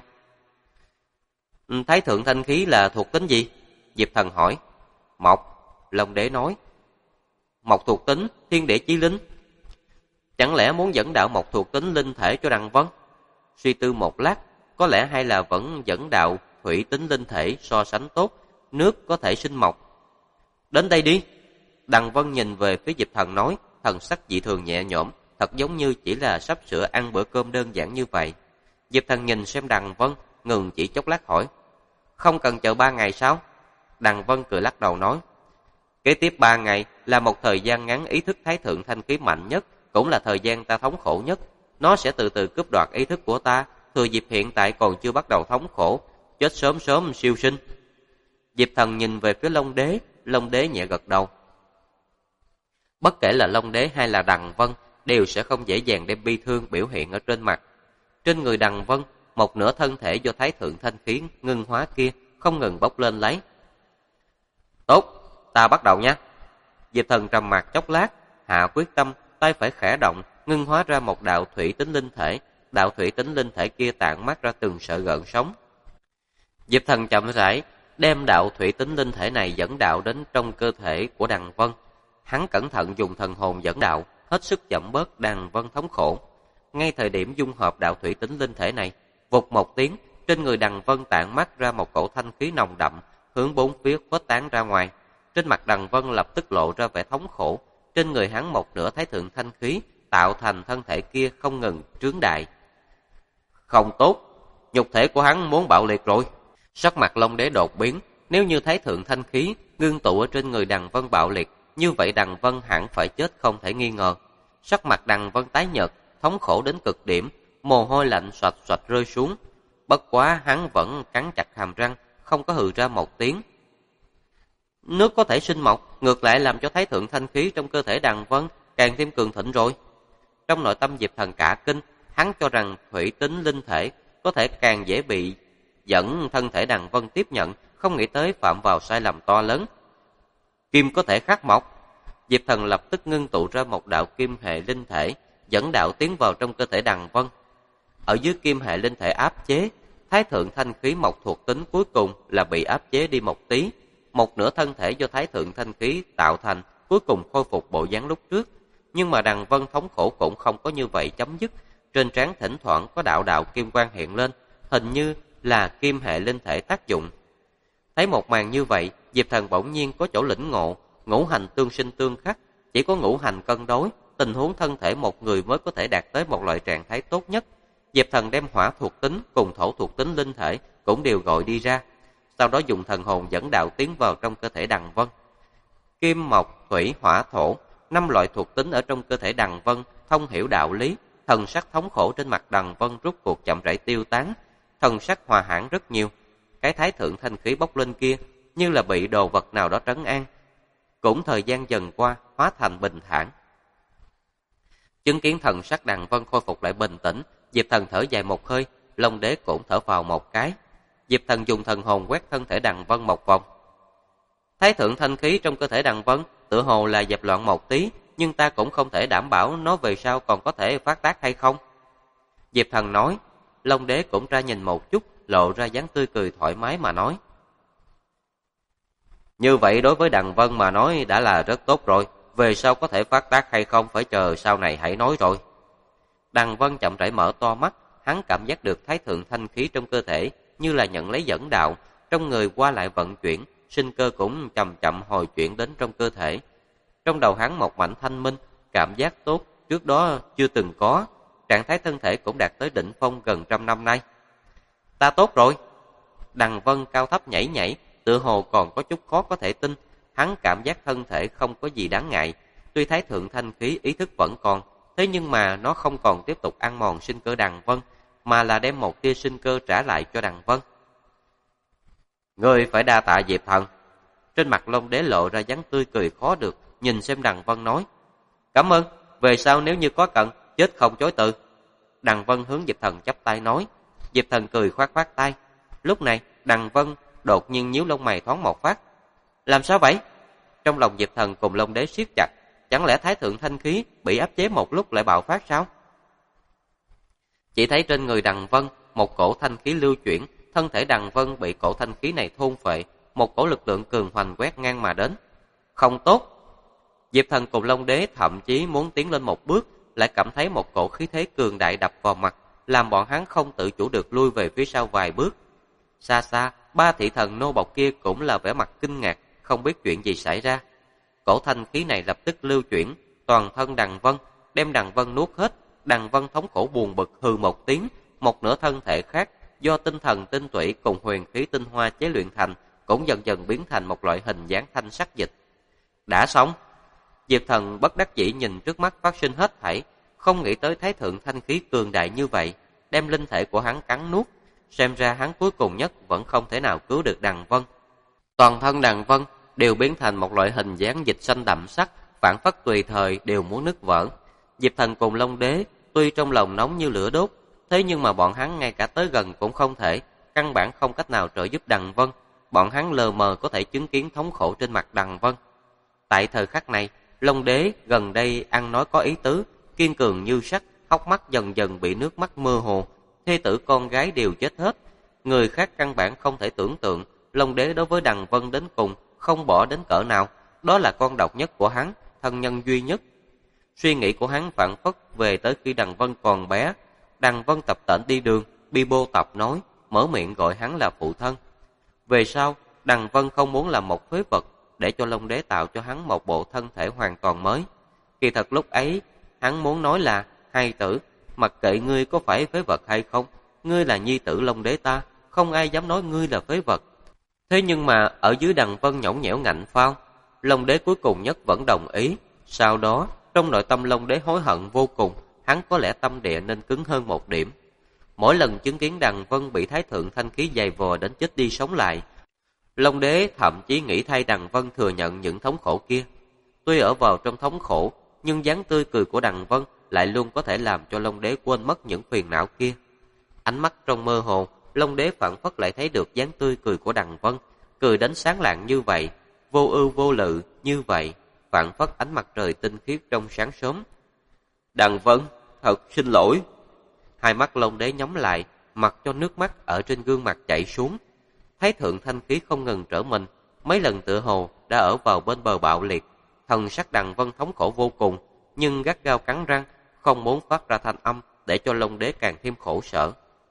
Thái Thượng Thanh Khí là thuộc tính gì? Diệp Thần hỏi. Mộc, Long Đế nói. Mộc thuộc tính, thiên địa chí linh. Chẳng lẽ muốn dẫn đạo mộc thuộc tính linh thể cho Đằng Vân? Suy tư một lát, có lẽ hay là vẫn dẫn đạo thủy tính linh thể so sánh tốt, nước có thể sinh mộc. Đến đây đi. Đằng Vân nhìn về phía Diệp Thần nói, thần sắc dị thường nhẹ nhõm, thật giống như chỉ là sắp sửa ăn bữa cơm đơn giản như vậy. Diệp Thần nhìn xem Đằng Vân, ngừng chỉ chốc lát hỏi, không cần chờ 3 ngày sao? Đằng Vân cười lắc đầu nói, kế tiếp 3 ngày là một thời gian ngắn ý thức Thái Thượng Thanh Khí mạnh nhất, cũng là thời gian ta thống khổ nhất. Nó sẽ từ từ cướp đoạt ý thức của ta, thừa dịp hiện tại còn chưa bắt đầu thống khổ, chết sớm sớm siêu sinh. Diệp Thần nhìn về phía Long Đế nhẹ gật đầu. Bất kể là Long Đế hay là Đằng Vân, đều sẽ không dễ dàng đem bi thương biểu hiện ở trên mặt. Trên người Đằng Vân, một nửa thân thể do Thái Thượng Thanh Khí ngưng hóa kia không ngừng bốc lên lấy. Tốt, ta bắt đầu nhé. Diệp Thần trầm mặc chốc lát, hạ quyết tâm, tay phải khẽ động, ngưng hóa ra một đạo thủy tính linh thể. Đạo thủy tính linh thể kia tản mát ra từng sợi gợn sóng. Diệp Thần chậm rãi đem đạo thủy tính linh thể này dẫn đạo đến trong cơ thể của Đằng Vân. Hắn cẩn thận dùng thần hồn dẫn đạo, hết sức giảm bớt Đằng Vân thống khổ. Ngay thời điểm dung hợp đạo thủy tính linh thể này, vụt một tiếng, trên người Đằng Vân tản mát ra một cổ thanh khí nồng đậm, hướng bốn phía khuếch tán ra ngoài. Trên mặt Đằng Vân lập tức lộ ra vẻ thống khổ. Trên người hắn một nửa Thái Thượng Thanh Khí tạo thành thân thể kia không ngừng trướng đại. Không tốt, nhục thể của hắn muốn bạo liệt rồi. Sắc mặt Long Đế đột biến, nếu như Thái Thượng Thanh Khí ngưng tụ ở trên người Đằng Vân bạo liệt, như vậy Đằng Vân hẳn phải chết không thể nghi ngờ. Sắc mặt Đằng Vân tái nhợt, thống khổ đến cực điểm, mồ hôi lạnh xoạch xoạch rơi xuống. Bất quá hắn vẫn cắn chặt hàm răng, không có hừ ra một tiếng. Nước có thể sinh mộc, ngược lại làm cho Thái Thượng Thanh Khí trong cơ thể Đằng Vân càng thêm cường thịnh rồi. Trong nội tâm Diệp Thần cả kinh, hắn cho rằng thủy tính linh thể có thể càng dễ bị dẫn thân thể Đằng Vân tiếp nhận, không nghĩ tới phạm vào sai lầm to lớn. Kim có thể khắc mộc. Diệp Thần lập tức ngưng tụ ra một đạo kim hệ linh thể, dẫn đạo tiến vào trong cơ thể Đằng Vân. Ở dưới kim hệ linh thể áp chế, Thái Thượng Thanh Khí mộc thuộc tính cuối cùng là bị áp chế đi một tí. Một nửa thân thể do Thái Thượng Thanh Khí tạo thành cuối cùng khôi phục bộ dáng lúc trước. Nhưng mà Đằng Vân thống khổ cũng không có như vậy chấm dứt. Trên trán thỉnh thoảng có đạo đạo kim quang hiện lên, hình như là kim hệ linh thể tác dụng. Thấy một màn như vậy, Diệp Thần bỗng nhiên có chỗ lĩnh ngộ, ngũ hành tương sinh tương khắc, chỉ có ngũ hành cân đối, tình huống thân thể một người mới có thể đạt tới một loại trạng thái tốt nhất. Diệp Thần đem hỏa thuộc tính cùng thổ thuộc tính linh thể cũng đều gọi đi ra, sau đó dùng thần hồn dẫn đạo tiến vào trong cơ thể Đằng Vân. Kim, mộc, thủy, hỏa, thổ, 5 loại thuộc tính ở trong cơ thể Đằng Vân thông hiểu đạo lý, thần sắc thống khổ trên mặt Đằng Vân rút cuộc chậm rãi tiêu tán, thần sắc hòa hãn rất nhiều. Cái Thái Thượng Thanh Khí bốc lên kia như là bị đồ vật nào đó trấn an, cũng thời gian dần qua hóa thành bình thản. Chứng kiến thần sắc Đằng Vân khôi phục lại bình tĩnh, Diệp Thần thở dài một hơi, Long Đế cũng thở vào một cái. Diệp Thần dùng thần hồn quét thân thể Đằng Vân một vòng. Thái Thượng Thanh Khí trong cơ thể Đằng Vân tựa hồ là dẹp loạn một tí, nhưng ta cũng không thể đảm bảo nó về sau còn có thể phát tác hay không. Diệp Thần nói. Long Đế cũng ra nhìn một chút, lộ ra dáng tươi cười thoải mái mà nói. Như vậy đối với Đằng Vân mà nói đã là rất tốt rồi, về sau có thể phát tác hay không phải chờ sau này hãy nói rồi. Đằng Vân chậm rãi mở to mắt, hắn cảm giác được Thái Thượng Thanh Khí trong cơ thể như là nhận lấy dẫn đạo, trong người qua lại vận chuyển, sinh cơ cũng chậm chậm hồi chuyển đến trong cơ thể. Trong đầu hắn một mảnh thanh minh, cảm giác tốt trước đó chưa từng có, trạng thái thân thể cũng đạt tới đỉnh phong gần 100 năm nay. Ta tốt rồi. Đằng Vân cao thấp nhảy nhảy, tựa hồ còn có chút khó có thể tin. Hắn cảm giác thân thể không có gì đáng ngại. Tuy Thái Thượng Thanh Khí ý thức vẫn còn, thế nhưng mà nó không còn tiếp tục ăn mòn sinh cơ Đằng Vân, mà là đem một tia sinh cơ trả lại cho Đằng Vân. Ngươi phải đa tạ Diệp Thần. Trên mặt Long Đế lộ ra dáng tươi cười khó được, nhìn xem Đằng Vân nói. Cảm ơn, về sau nếu như có cần, chết không chối từ. Đằng Vân hướng Diệp Thần chắp tay nói. Diệp Thần cười khoát khoát tay. Lúc này, Đằng Vân đột nhiên nhíu lông mày thoáng một phát. Làm sao vậy? Trong lòng Diệp Thần cùng Long Đế siết chặt, chẳng lẽ Thái Thượng Thanh Khí bị áp chế một lúc lại bạo phát sao? Chỉ thấy trên người Đằng Vân, một cổ thanh khí lưu chuyển, thân thể Đằng Vân bị cổ thanh khí này thôn phệ, một cổ lực lượng cường hoành quét ngang mà đến. Không tốt! Diệp Thần cùng Long Đế thậm chí muốn tiến lên một bước, lại cảm thấy một cổ khí thế cường đại đập vào mặt, làm bọn hắn không tự chủ được lui về phía sau vài bước. Xa xa, ba thị thần nô bộc kia cũng là vẻ mặt kinh ngạc, không biết chuyện gì xảy ra. Cổ thanh khí này lập tức lưu chuyển, toàn thân Đằng Vân, đem Đằng Vân nuốt hết. Đằng Vân thống khổ buồn bực hừ một tiếng, một nửa thân thể khác do tinh thần tinh tụy cùng huyền khí tinh hoa chế luyện thành, cũng dần dần biến thành một loại hình dáng thanh sắc dịch. Đã xong. Diệp Thần bất đắc dĩ nhìn trước mắt phát sinh hết thảy, không nghĩ tới Thái Thượng Thanh Khí cường đại như vậy, đem linh thể của hắn cắn nuốt. Xem ra hắn cuối cùng nhất vẫn không thể nào cứu được Đằng Vân. Toàn thân Đằng Vân đều biến thành một loại hình dáng dịch xanh đậm sắc, phản phất tùy thời đều muốn nứt vỡ. Diệp Thần cùng Long Đế tuy trong lòng nóng như lửa đốt, thế nhưng mà bọn hắn ngay cả tới gần cũng không thể, căn bản không cách nào trợ giúp Đằng Vân. Bọn hắn lờ mờ có thể chứng kiến thống khổ trên mặt Đằng Vân. Tại thời khắc này, Long Đế gần đây ăn nói có ý tứ, kiên cường như sắt, hốc mắt dần dần bị nước mắt mơ hồ, thê tử con gái đều chết hết. Người khác căn bản không thể tưởng tượng, Long Đế đối với Đằng Vân đến cùng không bỏ đến cỡ nào, đó là con độc nhất của hắn, thân nhân duy nhất. Suy nghĩ của hắn phản phất về tới khi Đằng Vân còn bé. Đằng Vân tập tễnh đi đường, Bi Bô Tập nói, mở miệng gọi hắn là phụ thân. Về sau, Đằng Vân không muốn làm một phế vật, để cho Long Đế tạo cho hắn một bộ thân thể hoàn toàn mới. Kỳ thật lúc ấy, hắn muốn nói là, hai tử, mặc kệ ngươi có phải phế vật hay không, ngươi là nhi tử Long Đế ta, không ai dám nói ngươi là phế vật. Thế nhưng mà, ở dưới Đằng Vân nhõng nhẽo ngạnh phao, Long Đế cuối cùng nhất vẫn đồng ý. Sau đó, trong nội tâm Long Đế hối hận vô cùng, hắn có lẽ tâm địa nên cứng hơn một điểm. Mỗi lần chứng kiến Đằng Vân bị Thái Thượng Thanh Khí dày vò đến chết đi sống lại, Long Đế thậm chí nghĩ thay Đằng Vân thừa nhận những thống khổ kia. Tuy ở vào trong thống khổ, nhưng dáng tươi cười của Đằng Vân lại luôn có thể làm cho Long Đế quên mất những phiền não kia. Ánh mắt trong mơ hồ, Long Đế phảng phất lại thấy được dáng tươi cười của Đằng Vân, cười đến sáng lạng như vậy, vô ưu vô lự như vậy, phảng phất ánh mặt trời tinh khiết trong sáng sớm. Đằng Vân, thật xin lỗi. Hai mắt Long Đế nhắm lại, mặc cho nước mắt ở trên gương mặt chảy xuống. Thái Thượng Thanh Khí không ngừng trở mình, mấy lần tựa hồ đã ở vào bên bờ bạo liệt. Thần sắc Đằng Vân thống khổ vô cùng, nhưng gắt gao cắn răng, không muốn phát ra thanh âm để cho Long Đế càng thêm khổ sở.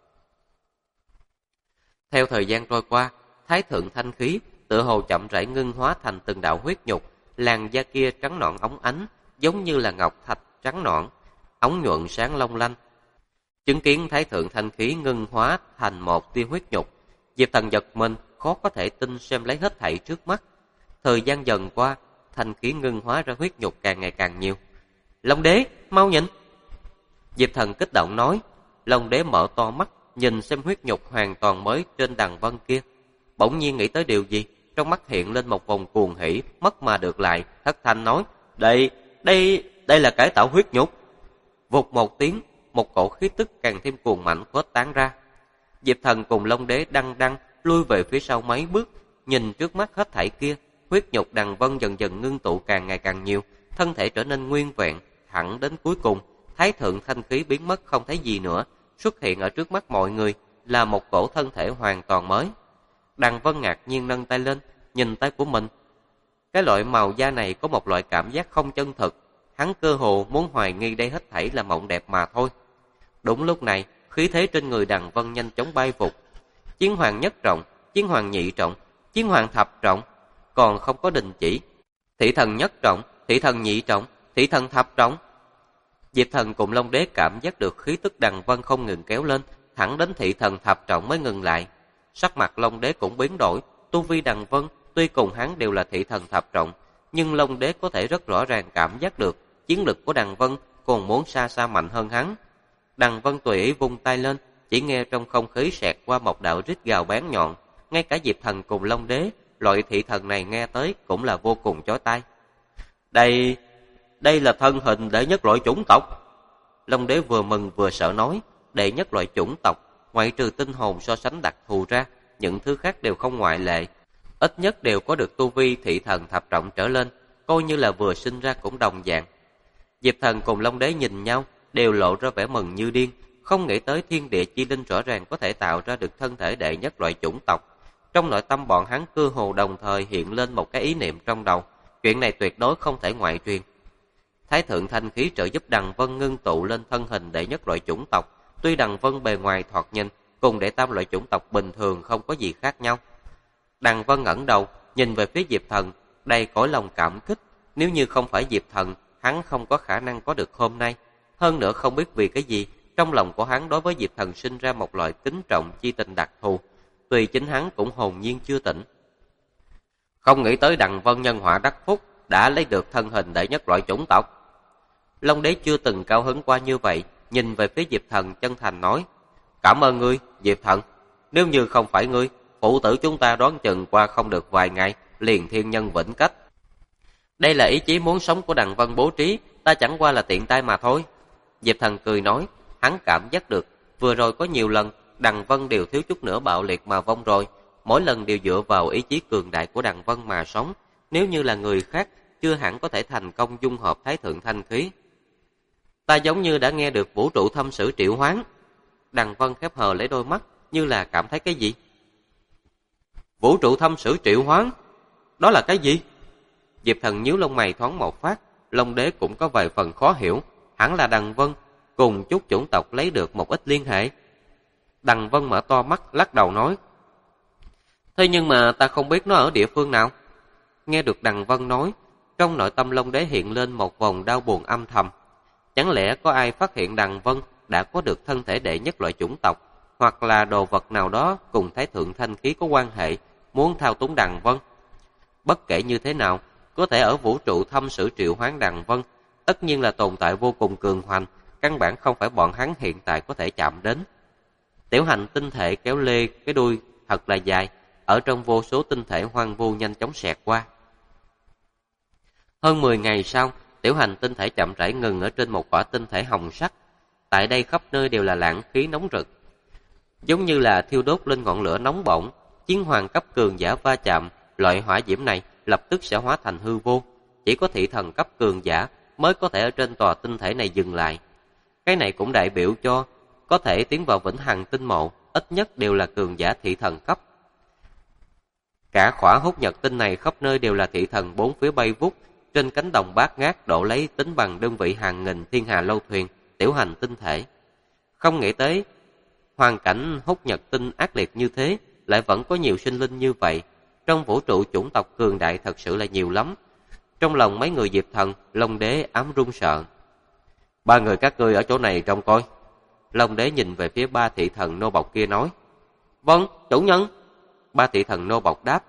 Theo thời gian trôi qua, Thái Thượng Thanh Khí tựa hồ chậm rãi ngưng hóa thành từng đạo huyết nhục, làn da kia trắng nõn óng ánh, giống như là ngọc thạch trắng nõn, óng nhuận sáng long lanh. Chứng kiến Thái Thượng Thanh Khí ngưng hóa thành một tia huyết nhục, Diệp Thần giật mình, khó có thể tin xem lấy hết thảy trước mắt. Thời gian dần qua, thanh khí ngưng hóa ra huyết nhục càng ngày càng nhiều. Long Đế, mau nhìn! Diệp Thần kích động nói. Long Đế mở to mắt, nhìn xem huyết nhục hoàn toàn mới trên Đằng Vân kia. Bỗng nhiên nghĩ tới điều gì, trong mắt hiện lên một vòng cuồng hỉ, mất mà được lại, thất thanh nói: Đây là cải tạo huyết nhục. Vụt một tiếng, một cổ khí tức càng thêm cuồng mạnh khuếch tán ra. Diệp Thần cùng Long Đế đăng lui về phía sau mấy bước, nhìn trước mắt hết thảy kia, huyết nhục Đằng Vân dần dần ngưng tụ càng ngày càng nhiều, thân thể trở nên nguyên vẹn, thẳng đến cuối cùng, Thái Thượng Thanh Khí biến mất không thấy gì nữa, xuất hiện ở trước mắt mọi người là một cổ thân thể hoàn toàn mới. Đằng Vân ngạc nhiên nâng tay lên, nhìn tay của mình. Cái loại màu da này có một loại cảm giác không chân thực, hắn cơ hồ muốn hoài nghi đây hết thảy là mộng đẹp mà thôi. Đúng lúc này, khí thế trên người Đằng Vân nhanh chóng bay vụt. Chiến hoàng nhất trọng, chiến hoàng nhị trọng, chiến hoàng thập trọng, còn không có đình chỉ. Thị thần nhất trọng, thị thần nhị trọng, thị thần thập trọng. Diệp Thần cùng Long Đế cảm giác được khí tức Đằng Vân không ngừng kéo lên, thẳng đến thị thần thập trọng mới ngừng lại. Sắc mặt Long Đế cũng biến đổi, tu vi Đằng Vân tuy cùng hắn đều là thị thần thập trọng, nhưng Long Đế có thể rất rõ ràng cảm giác được chiến lực của Đằng Vân còn muốn xa xa mạnh hơn hắn. Đằng Vân tùy ý vung tay lên, chỉ nghe trong không khí xẹt qua một đạo rít gào bén nhọn, ngay cả Diệp Thần cùng Long Đế, loại thị thần này nghe tới cũng là vô cùng chói tai. Đây là thân hình đệ nhất loại chủng tộc. Long Đế vừa mừng vừa sợ nói, đệ nhất loại chủng tộc, ngoại trừ tinh hồn so sánh đặc thù ra, những thứ khác đều không ngoại lệ. Ít nhất đều có được tu vi thị thần thập trọng trở lên, coi như là vừa sinh ra cũng đồng dạng. Diệp Thần cùng Long Đế nhìn nhau, đều lộ ra vẻ mừng như điên, không nghĩ tới thiên địa chi linh rõ ràng có thể tạo ra được thân thể đệ nhất loại chủng tộc. Trong nội tâm bọn hắn cơ hồ đồng thời hiện lên một cái ý niệm trong đầu, chuyện này tuyệt đối không thể ngoại truyền. Thái thượng thanh khí trợ giúp Đằng Vân ngưng tụ lên thân hình đệ nhất loại chủng tộc, tuy Đằng Vân bề ngoài thoạt nhìn cùng đệ tam loại chủng tộc bình thường không có gì khác nhau. Đằng Vân ngẩng đầu, nhìn về phía Diệp Thần, đầy cõi lòng cảm kích, nếu như không phải Diệp Thần, hắn không có khả năng có được hôm nay. Hơn nữa không biết vì cái gì, trong lòng của hắn đối với Diệp Thần sinh ra một loại kính trọng chi tình đặc thù, tuy chính hắn cũng hồn nhiên chưa tỉnh. Không nghĩ tới Đằng Vân nhân họa đắc phúc, đã lấy được thân hình đệ nhất loại chủng tộc. Long Đế chưa từng cao hứng qua như vậy, nhìn về phía Diệp Thần chân thành nói, cảm ơn ngươi, Diệp Thần. Nếu như không phải ngươi, phụ tử chúng ta đoán chừng qua không được vài ngày, liền thiên nhân vĩnh cách. Đây là ý chí muốn sống của Đằng Vân bố trí, ta chẳng qua là tiện tay mà thôi. Diệp Thần cười nói, hắn cảm giác được, vừa rồi có nhiều lần, Đằng Vân đều thiếu chút nữa bạo liệt mà vong rồi, mỗi lần đều dựa vào ý chí cường đại của Đằng Vân mà sống, nếu như là người khác, chưa hẳn có thể thành công dung hợp Thái thượng thanh khí. Ta giống như đã nghe được vũ trụ thâm sử triệu hoán. Đằng Vân khép hờ lấy đôi mắt, như là cảm thấy cái gì. Vũ trụ thâm sử triệu hoán? Đó là cái gì? Diệp Thần nhíu lông mày thoáng một phát, Long Đế cũng có vài phần khó hiểu, hẳn là Đằng Vân cùng chút chủng tộc lấy được một ít liên hệ. Đằng Vân mở to mắt, lắc đầu nói, thế nhưng mà ta không biết nó ở địa phương nào. Nghe được Đằng Vân nói, trong nội tâm Long Đế hiện lên một vòng đau buồn âm thầm. Chẳng lẽ có ai phát hiện Đằng Vân đã có được thân thể đệ nhất loại chủng tộc, hoặc là đồ vật nào đó cùng Thái thượng thanh khí có quan hệ, muốn thao túng Đằng Vân? Bất kể như thế nào, có thể ở vũ trụ thâm sử triệu hoán Đằng Vân, tất nhiên là tồn tại vô cùng cường hoành, căn bản không phải bọn hắn hiện tại có thể chạm đến. Tiểu hành tinh thể kéo lê cái đuôi thật là dài, ở trong vô số tinh thể hoang vu nhanh chóng xẹt qua. Hơn 10 ngày sau, tiểu hành tinh thể chậm rãi ngừng ở trên một quả tinh thể hồng sắc. Tại đây khắp nơi đều là lãng khí nóng rực, giống như là thiêu đốt lên ngọn lửa nóng bỏng. Chiến hoàng cấp cường giả va chạm, loại hỏa diễm này lập tức sẽ hóa thành hư vô. Chỉ có thị thần cấp cường giả mới có thể ở trên tòa tinh thể này dừng lại. Cái này cũng đại biểu cho có thể tiến vào vĩnh hằng tinh mộ, ít nhất đều là cường giả thị thần cấp. Cả khỏa hút nhật tinh này khắp nơi đều là thị thần bốn phía bay vút, trên cánh đồng bát ngát độ lấy tính bằng đơn vị hàng nghìn thiên hà lâu thuyền, tiểu hành tinh thể. Không nghĩ tới, hoàn cảnh hút nhật tinh ác liệt như thế, lại vẫn có nhiều sinh linh như vậy. Trong vũ trụ chủng tộc cường đại thật sự là nhiều lắm. Trong lòng mấy người Diệp Thần, Long Đế ám run sợ. Ba người các ngươi ở chỗ này trông coi. Long Đế nhìn về phía ba thị thần nô bộc kia nói, vâng, chủ nhân. Ba thị thần nô bộc đáp.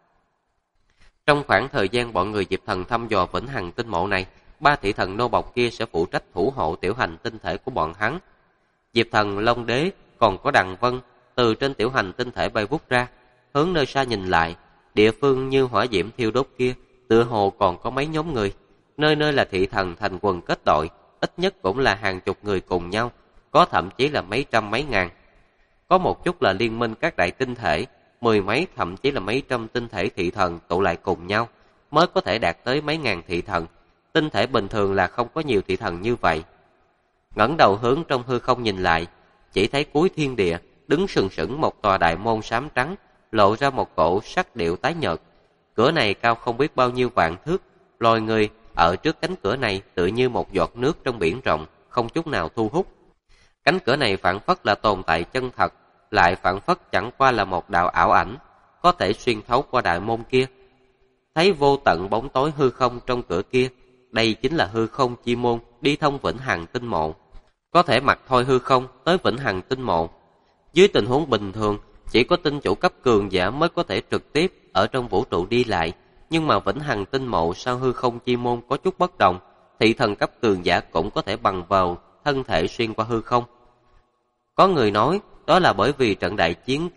Trong khoảng thời gian bọn người Diệp Thần thăm dò vĩnh hằng tinh mộ này, ba thị thần nô bộc kia sẽ phụ trách thủ hộ tiểu hành tinh thể của bọn hắn. Diệp Thần, Long Đế còn có Đằng Vân từ trên tiểu hành tinh thể bay vút ra, hướng nơi xa nhìn lại, địa phương như hỏa diễm thiêu đốt kia, tựa hồ còn có mấy nhóm người, nơi nơi là thị thần thành quần kết đội, ít nhất cũng là hàng chục người cùng nhau, có thậm chí là mấy trăm mấy ngàn. Có một chút là liên minh các đại tinh thể, mười mấy thậm chí là mấy trăm tinh thể thị thần tụ lại cùng nhau, mới có thể đạt tới mấy ngàn thị thần. Tinh thể bình thường là không có nhiều thị thần như vậy. Ngẩng đầu hướng trong hư không nhìn lại, chỉ thấy cuối thiên địa đứng sừng sững một tòa đại môn xám trắng, lộ ra một cổ sắc điệu tái nhợt. Cửa này cao không biết bao nhiêu vạn thước, loài người ở trước cánh cửa này tựa như một giọt nước trong biển rộng, không chút nào thu hút. Cánh cửa này phảng phất là tồn tại chân thật, lại phảng phất chẳng qua là một đạo ảo ảnh, có thể xuyên thấu qua đại môn kia. Thấy vô tận bóng tối hư không trong cửa kia, đây chính là hư không chi môn đi thông vĩnh hằng tinh mộ. Có thể mặc thôi hư không tới vĩnh hằng tinh mộ. Dưới tình huống bình thường, chỉ có tinh chủ cấp cường giả mới có thể trực tiếp ở trong vũ trụ đi lại, nhưng mà vĩnh hằng tinh mộ sau hư không chi môn có chút bất đồng, thị thần cấp cường giả cũng có thể bằng vào thân thể xuyên qua hư không. Có người nói, đó là bởi vì trận đại chiến kia,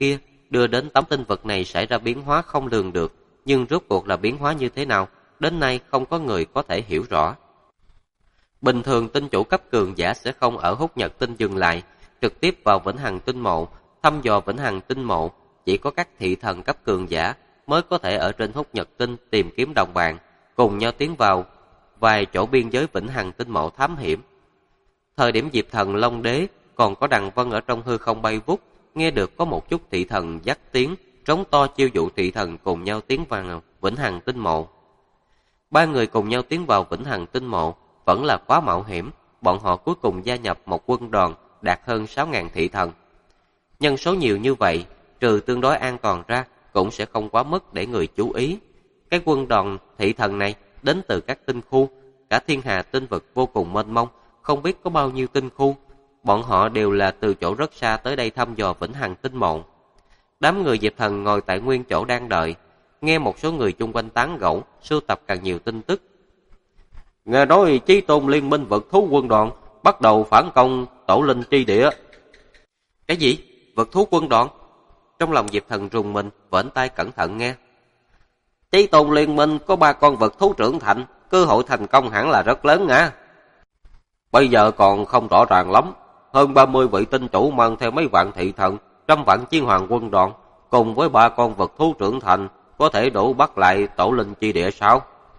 đưa đến tấm tinh vực này xảy ra biến hóa không lường được, nhưng rốt cuộc là biến hóa như thế nào, đến nay không có người có thể hiểu rõ. Bình thường tinh chủ cấp cường giả sẽ không ở Húc Nhật Tinh dừng lại, trực tiếp vào Vĩnh Hằng Tinh Mộ, thăm dò Vĩnh Hằng Tinh Mộ, chỉ có các thị thần cấp cường giả mới có thể ở trên Húc Nhật Tinh tìm kiếm đồng bạn, cùng nhau tiến vào vài chỗ biên giới Vĩnh Hằng Tinh Mộ thám hiểm. Thời điểm Diệp Thần, Long Đế còn có Đằng Vân ở trong hư không bay vút, nghe được có một chút thị thần dắt tiếng, trống to chiêu dụ thị thần cùng nhau tiến vào Vĩnh Hằng Tinh Mộ. Ba người cùng nhau tiến vào Vĩnh Hằng Tinh Mộ vẫn là quá mạo hiểm, bọn họ cuối cùng gia nhập một quân đoàn đạt hơn 6.000 thị thần. Nhân số nhiều như vậy, trừ tương đối an toàn ra, cũng sẽ không quá mức để người chú ý. Cái quân đoàn thị thần này đến từ các tinh khu, cả thiên hà tinh vực vô cùng mênh mông, không biết có bao nhiêu tinh khu. Bọn họ đều là từ chỗ rất xa tới đây thăm dò Vĩnh Hằng Tinh Mộ. Đám người Diệp Thần ngồi tại nguyên chỗ đang đợi, nghe một số người chung quanh tán gẫu, sưu tập càng nhiều tin tức. Nghe nói Chí Tôn Liên Minh Vực Thú quân đoàn bắt đầu phản công Tổ Linh Chi Địa. Cái gì? Vực Thú quân đoàn? Trong lòng Diệp Thần rùng mình, vểnh tai cẩn thận nghe. Chí Tôn Liên Minh có 3 con vực thú trưởng thành, cơ hội thành công hẳn là rất lớn nha. Bây giờ còn không rõ ràng lắm, hơn 30 vị tinh chủ mang theo mấy vạn thị thần, 100 vạn chiến hoàng quân đoàn, cùng với 3 con vật thú trưởng thành, có thể đủ bắt lại Tổ Linh Chi Địa sao?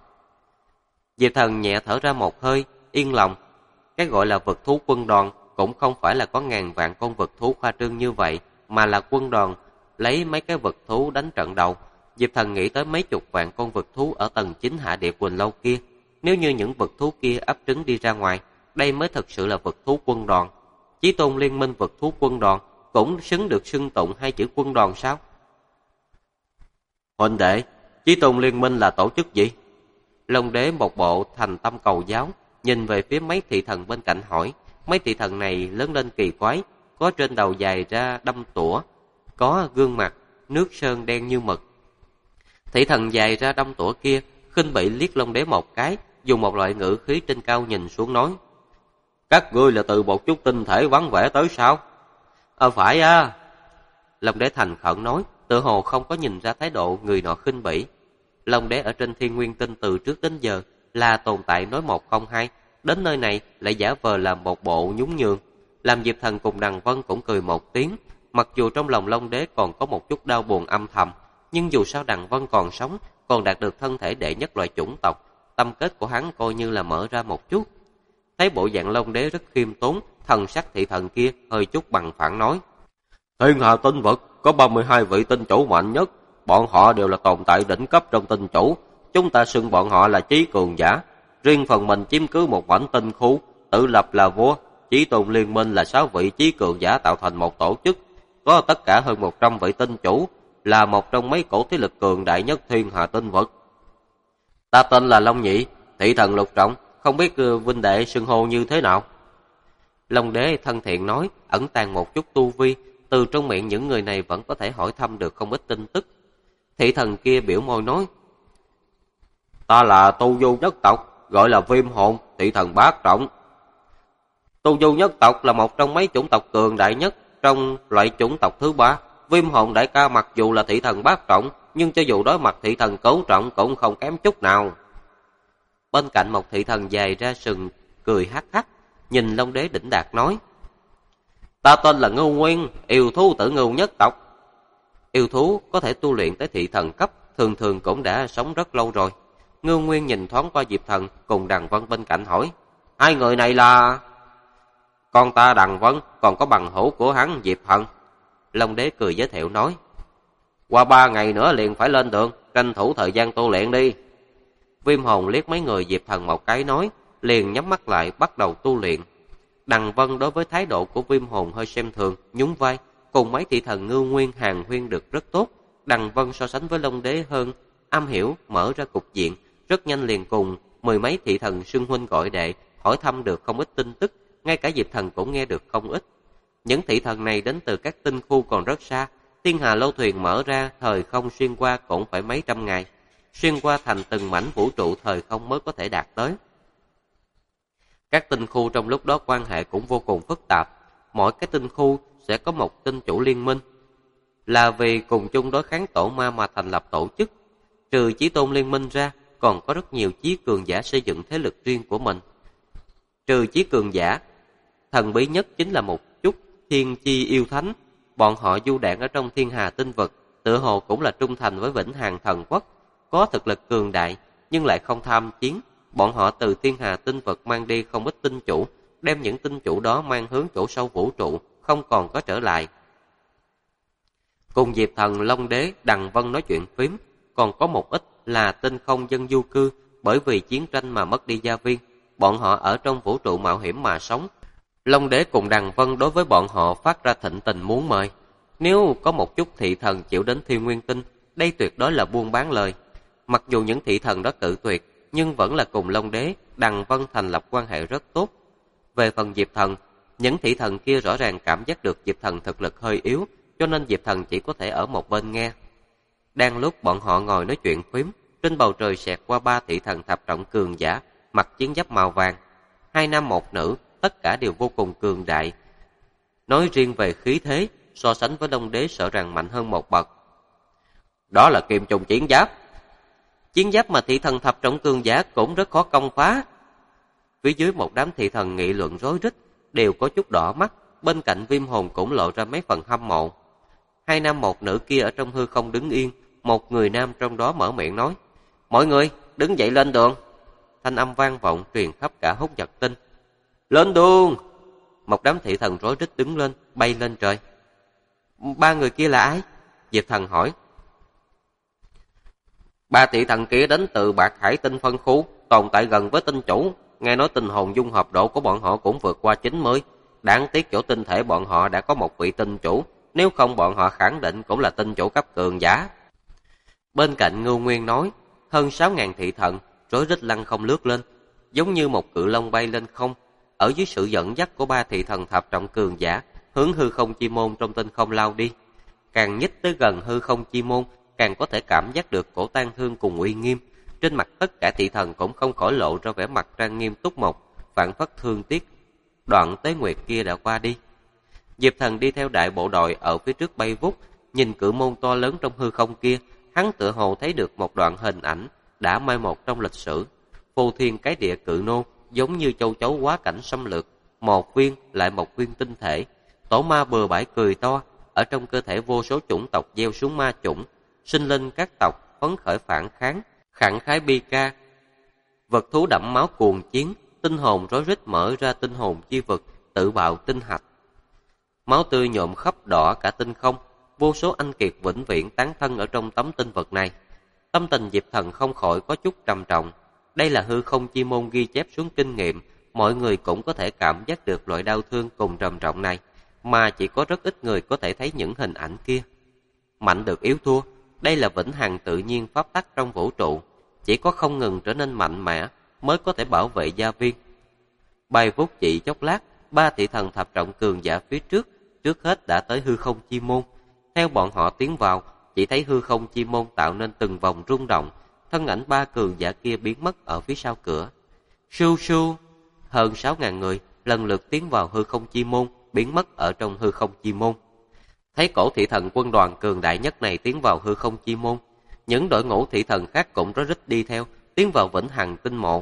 Diệp Thần nhẹ thở ra một hơi, yên lòng. Cái gọi là vật thú quân đoàn cũng không phải là có ngàn vạn con vật thú khoa trương như vậy, mà là quân đoàn lấy mấy cái vật thú đánh trận đầu. Diệp Thần nghĩ tới mấy chục vạn con vật thú ở tầng 9 hạ địa Quỳnh Lâu kia. Nếu như những vật thú kia ấp trứng đi ra ngoài, đây mới thực sự là vật thú quân đoàn. Chí Tôn Liên Minh vật thú quân đoàn cũng xứng được xưng tụng 2 chữ quân đoàn sao? Huynh đệ, Chí Tôn Liên Minh là tổ chức gì? Long Đế một bộ thành tâm cầu giáo, nhìn về phía mấy thị thần bên cạnh hỏi. Mấy thị thần này lớn lên kỳ quái, có trên đầu dài ra đâm tủa, có gương mặt nước sơn đen như mực. Thị thần dài ra đâm tủa kia khinh bỉ liếc Long Đế một cái, dùng một loại ngữ khí trên cao nhìn xuống nói: Các ngươi là từ một chút tinh thể vắng vẻ tới sao? Phải à. Long Đế thành khẩn nói, tự hồ không có nhìn ra thái độ người nọ khinh bỉ. Long Đế ở trên Thiên Nguyên Tinh từ trước đến giờ là tồn tại nói một không hai, đến nơi này lại giả vờ làm một bộ nhún nhường. Làm Diệp Thần cùng Đằng Vân cũng cười một tiếng, mặc dù trong lòng Long Đế còn có một chút đau buồn âm thầm, nhưng dù sao Đằng Vân còn sống, còn đạt được thân thể đệ nhất loại chủng tộc, tâm kết của hắn coi như là mở ra một chút. Thấy bộ dạng Long Đế rất khiêm tốn, thần sắc thị thần kia hơi chút bằng phẳng nói: Thiên hà tinh vực có 32 vị tinh chủ mạnh nhất, bọn họ đều là tồn tại đỉnh cấp trong tinh chủ, chúng ta xưng bọn họ là chí cường giả. Riêng phần mình chiếm cứ một mảnh tinh khu, tự lập là vua. Chí Tôn Liên Minh là 6 vị chí cường giả tạo thành một tổ chức, có tất cả hơn 100 vị tinh chủ, là một trong mấy cổ thế lực cường đại nhất thiên hà tinh vực. Ta tên là Long Nhị, thị thần Lục Trọng, không biết huynh đệ xưng hô như thế nào? Long Đế thân thiện nói, ẩn tàng một chút tu vi, từ trong miệng những người này vẫn có thể hỏi thăm được không ít tin tức. Thị thần kia biểu môi nói: Ta là tu du nhất tộc, gọi là Viêm Hồn, thị thần bát trọng. Tu du nhất tộc là một trong mấy chủng tộc cường đại nhất trong loại chủng tộc thứ 3. Viêm Hồn đại ca mặc dù là thị thần bát trọng, nhưng cho dù đối mặt thị thần cửu trọng cũng không kém chút nào. Bên cạnh một thị thần dài ra sừng cười hắc hắc, nhìn Long Đế đỉnh đạt nói: Ta tên là Ngưu Nguyên, yêu thú tử ngưu nhất tộc. Yêu thú có thể tu luyện tới thị thần cấp, thường thường cũng đã sống rất lâu rồi. Ngưu Nguyên nhìn thoáng qua Diệp Thần cùng Đằng Vân bên cạnh hỏi: Hai người này là... Con ta Đằng Vân, còn có bằng hữu của hắn Diệp Thần. Long Đế cười giới thiệu nói: Qua 3 ngày nữa liền phải lên đường, tranh thủ thời gian tu luyện đi. Viêm Hồn liếc mấy người Diệp Thần một cái nói, liền nhắm mắt lại bắt đầu tu luyện. Đằng Vân đối với thái độ của Viêm Hồn hơi xem thường, nhún vai, cùng mấy thị thần Ngưu Nguyên hàn huyên được rất tốt. Đằng Vân so sánh với Long Đế hơn am hiểu, mở ra cục diện, rất nhanh liền cùng 10 mấy thị thần xưng huynh gọi đệ, hỏi thăm được không ít tin tức, ngay cả Diệp Thần cũng nghe được không ít. Những thị thần này đến từ các tinh khu còn rất xa, thiên hà lâu thuyền mở ra, thời không xuyên qua cũng phải mấy trăm ngày, xuyên qua thành từng mảnh vũ trụ thời không mới có thể đạt tới. Các tinh khu trong lúc đó quan hệ cũng vô cùng phức tạp, mỗi cái tinh khu sẽ có một tinh chủ liên minh. là vì cùng chung đối kháng tổ ma mà thành lập tổ chức. Trừ Chí Tôn Liên Minh ra, còn có rất nhiều chí cường giả xây dựng thế lực riêng của mình. Trừ chí cường giả, thần bí nhất chính là một chút thiên chi yêu thánh. Bọn họ du đãng ở trong thiên hà tinh vực, tựa hồ cũng là trung thành với Vĩnh Hằng Thần Quốc, có thực lực cường đại nhưng lại không tham chiến. Bọn họ từ thiên hà tinh vực mang đi không ít tinh chủ, đem những tinh chủ đó mang hướng chỗ sâu vũ trụ, không còn có trở lại. Cùng Diệp Thần, Long Đế, Đằng Vân nói chuyện phím, còn có một ít là tinh không dân du cư, bởi vì chiến tranh mà mất đi gia viên. Bọn họ ở trong vũ trụ mạo hiểm mà sống. Long Đế cùng Đằng Vân đối với bọn họ phát ra thịnh tình muốn mời. Nếu có một chút thị thần chịu đến Thiên Nguyên Tinh, đây tuyệt đối là buôn bán lời. Mặc dù những thị thần đó cự tuyệt, nhưng vẫn là cùng Long Đế, Đằng Vân thành lập quan hệ rất tốt. Về phần Diệp Thần, những thị thần kia rõ ràng cảm giác được Diệp Thần thực lực hơi yếu, cho nên Diệp Thần chỉ có thể ở một bên nghe. Đang lúc bọn họ ngồi nói chuyện phím, trên bầu trời xẹt qua 3 thị thần thập trọng cường giả, mặc chiến giáp màu vàng. 2 nam 1 nữ, tất cả đều vô cùng cường đại. Nói riêng về khí thế, so sánh với Long Đế sợ rằng mạnh hơn một bậc. Đó là kim trùng chiến giáp. Chiến giáp mà thị thần thập trọng cường giả cũng rất khó công phá. Phía dưới một đám thị thần nghị luận rối rít, đều có chút đỏ mắt, bên cạnh Viêm Hồn cũng lộ ra mấy phần hâm mộ. 2 nam 1 nữ kia ở trong hư không đứng yên, một người nam trong đó mở miệng nói: "Mọi người, đứng dậy lên đường." Thanh âm vang vọng truyền khắp cả Húc Nhật Tinh. "Lên đường!" Một đám thị thần rối rít đứng lên, bay lên trời. 3 người kia là ai? Diệp Thần hỏi. 3 thị thần kia đến từ Bạc Hải Tinh phân khu, tồn tại gần với tinh chủ. Nghe nói tinh hồn dung hợp độ của bọn họ cũng vượt qua 90. Đáng tiếc chỗ tinh thể bọn họ đã có một vị tinh chủ, nếu không bọn họ khẳng định cũng là tinh chủ cấp cường giả. Bên cạnh Ngưu Nguyên nói, hơn 6.000 thị thần rối rít lăng không lướt lên, giống như một cự long bay lên không, ở dưới sự dẫn dắt của 3 thị thần thập trọng cường giả, hướng hư không chi môn trong tinh không lao đi. Càng nhích tới gần hư không chi môn, càng có thể cảm giác được cổ tang thương cùng uy nghiêm. Trên mặt tất cả thị thần cũng không khỏi lộ ra vẻ mặt trang nghiêm túc mục, phảng phất thương tiếc đoạn Tế Nguyệt kia đã qua đi. Diệp Thần đi theo đại bộ đội ở phía trước bay vút, nhìn cự môn to lớn trong hư không kia, hắn tựa hồ thấy được một đoạn hình ảnh đã mai một trong lịch sử. Phù thiên cái địa cự nô, giống như châu chấu quá cảnh xâm lược, một viên lại một viên tinh thể. Tổ ma bừa bãi cười to, ở trong cơ thể vô số chủng tộc gieo xuống ma chủng, sinh linh các tộc phấn khởi phản kháng, khẳng khái bi ca. Vật thú đẫm máu cuồng chiến, tinh hồn rối rít mở ra tinh hồn chi vực, tự bạo tinh hạch. Máu tươi nhuộm khắp đỏ cả tinh không, vô số anh kiệt vĩnh viễn tán thân ở trong tấm tinh vực này. Tâm tình Diệp Thần không khỏi có chút trầm trọng. Đây là hư không chi môn ghi chép xuống kinh nghiệm, mọi người cũng có thể cảm giác được loại đau thương cùng trầm trọng này, mà chỉ có rất ít người có thể thấy những hình ảnh kia. Mạnh được yếu thua, đây là vĩnh hằng tự nhiên pháp tắc trong vũ trụ, chỉ có không ngừng trở nên mạnh mẽ mới có thể bảo vệ gia viên. Bay vút chỉ chốc lát, 3 thị thần thập trọng cường giả phía trước hết đã tới hư không chi môn. Theo bọn họ tiến vào, chỉ thấy hư không chi môn tạo nên từng vòng rung động, thân ảnh 3 cường giả kia biến mất ở phía sau cửa. Su su, hơn 6.000 người lần lượt tiến vào hư không chi môn, biến mất ở trong hư không chi môn. Thấy cổ thị thần quân đoàn cường đại nhất này tiến vào hư không chi môn, những đội ngũ thị thần khác cũng rối rít đi theo, tiến vào vĩnh hằng tinh mộ.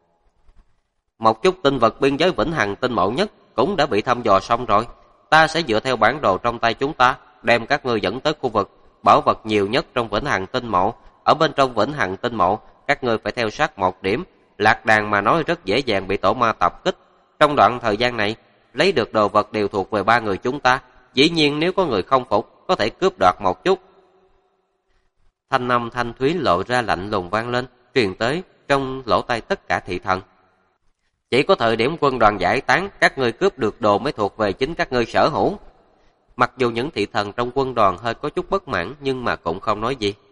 Một chút tinh vật biên giới vĩnh hằng tinh mộ nhất cũng đã bị thăm dò xong rồi. Ta sẽ dựa theo bản đồ trong tay chúng ta, đem các ngươi dẫn tới khu vực bảo vật nhiều nhất trong vĩnh hằng tinh mộ. Ở bên trong vĩnh hằng tinh mộ, các ngươi phải theo sát một điểm. Lạc đàn mà nói rất dễ dàng bị tổ ma tập kích. Trong đoạn thời gian này, lấy được đồ vật đều thuộc về 3 người chúng ta. Dĩ nhiên nếu có người không phục, có thể cướp đoạt một chút. Thanh âm thanh thúy lộ ra lạnh lùng vang lên, truyền tới trong lỗ tai tất cả thị thần. Chỉ có thời điểm quân đoàn giải tán, các ngươi cướp được đồ mới thuộc về chính các ngươi sở hữu. Mặc dù những thị thần trong quân đoàn hơi có chút bất mãn, nhưng mà cũng không nói gì.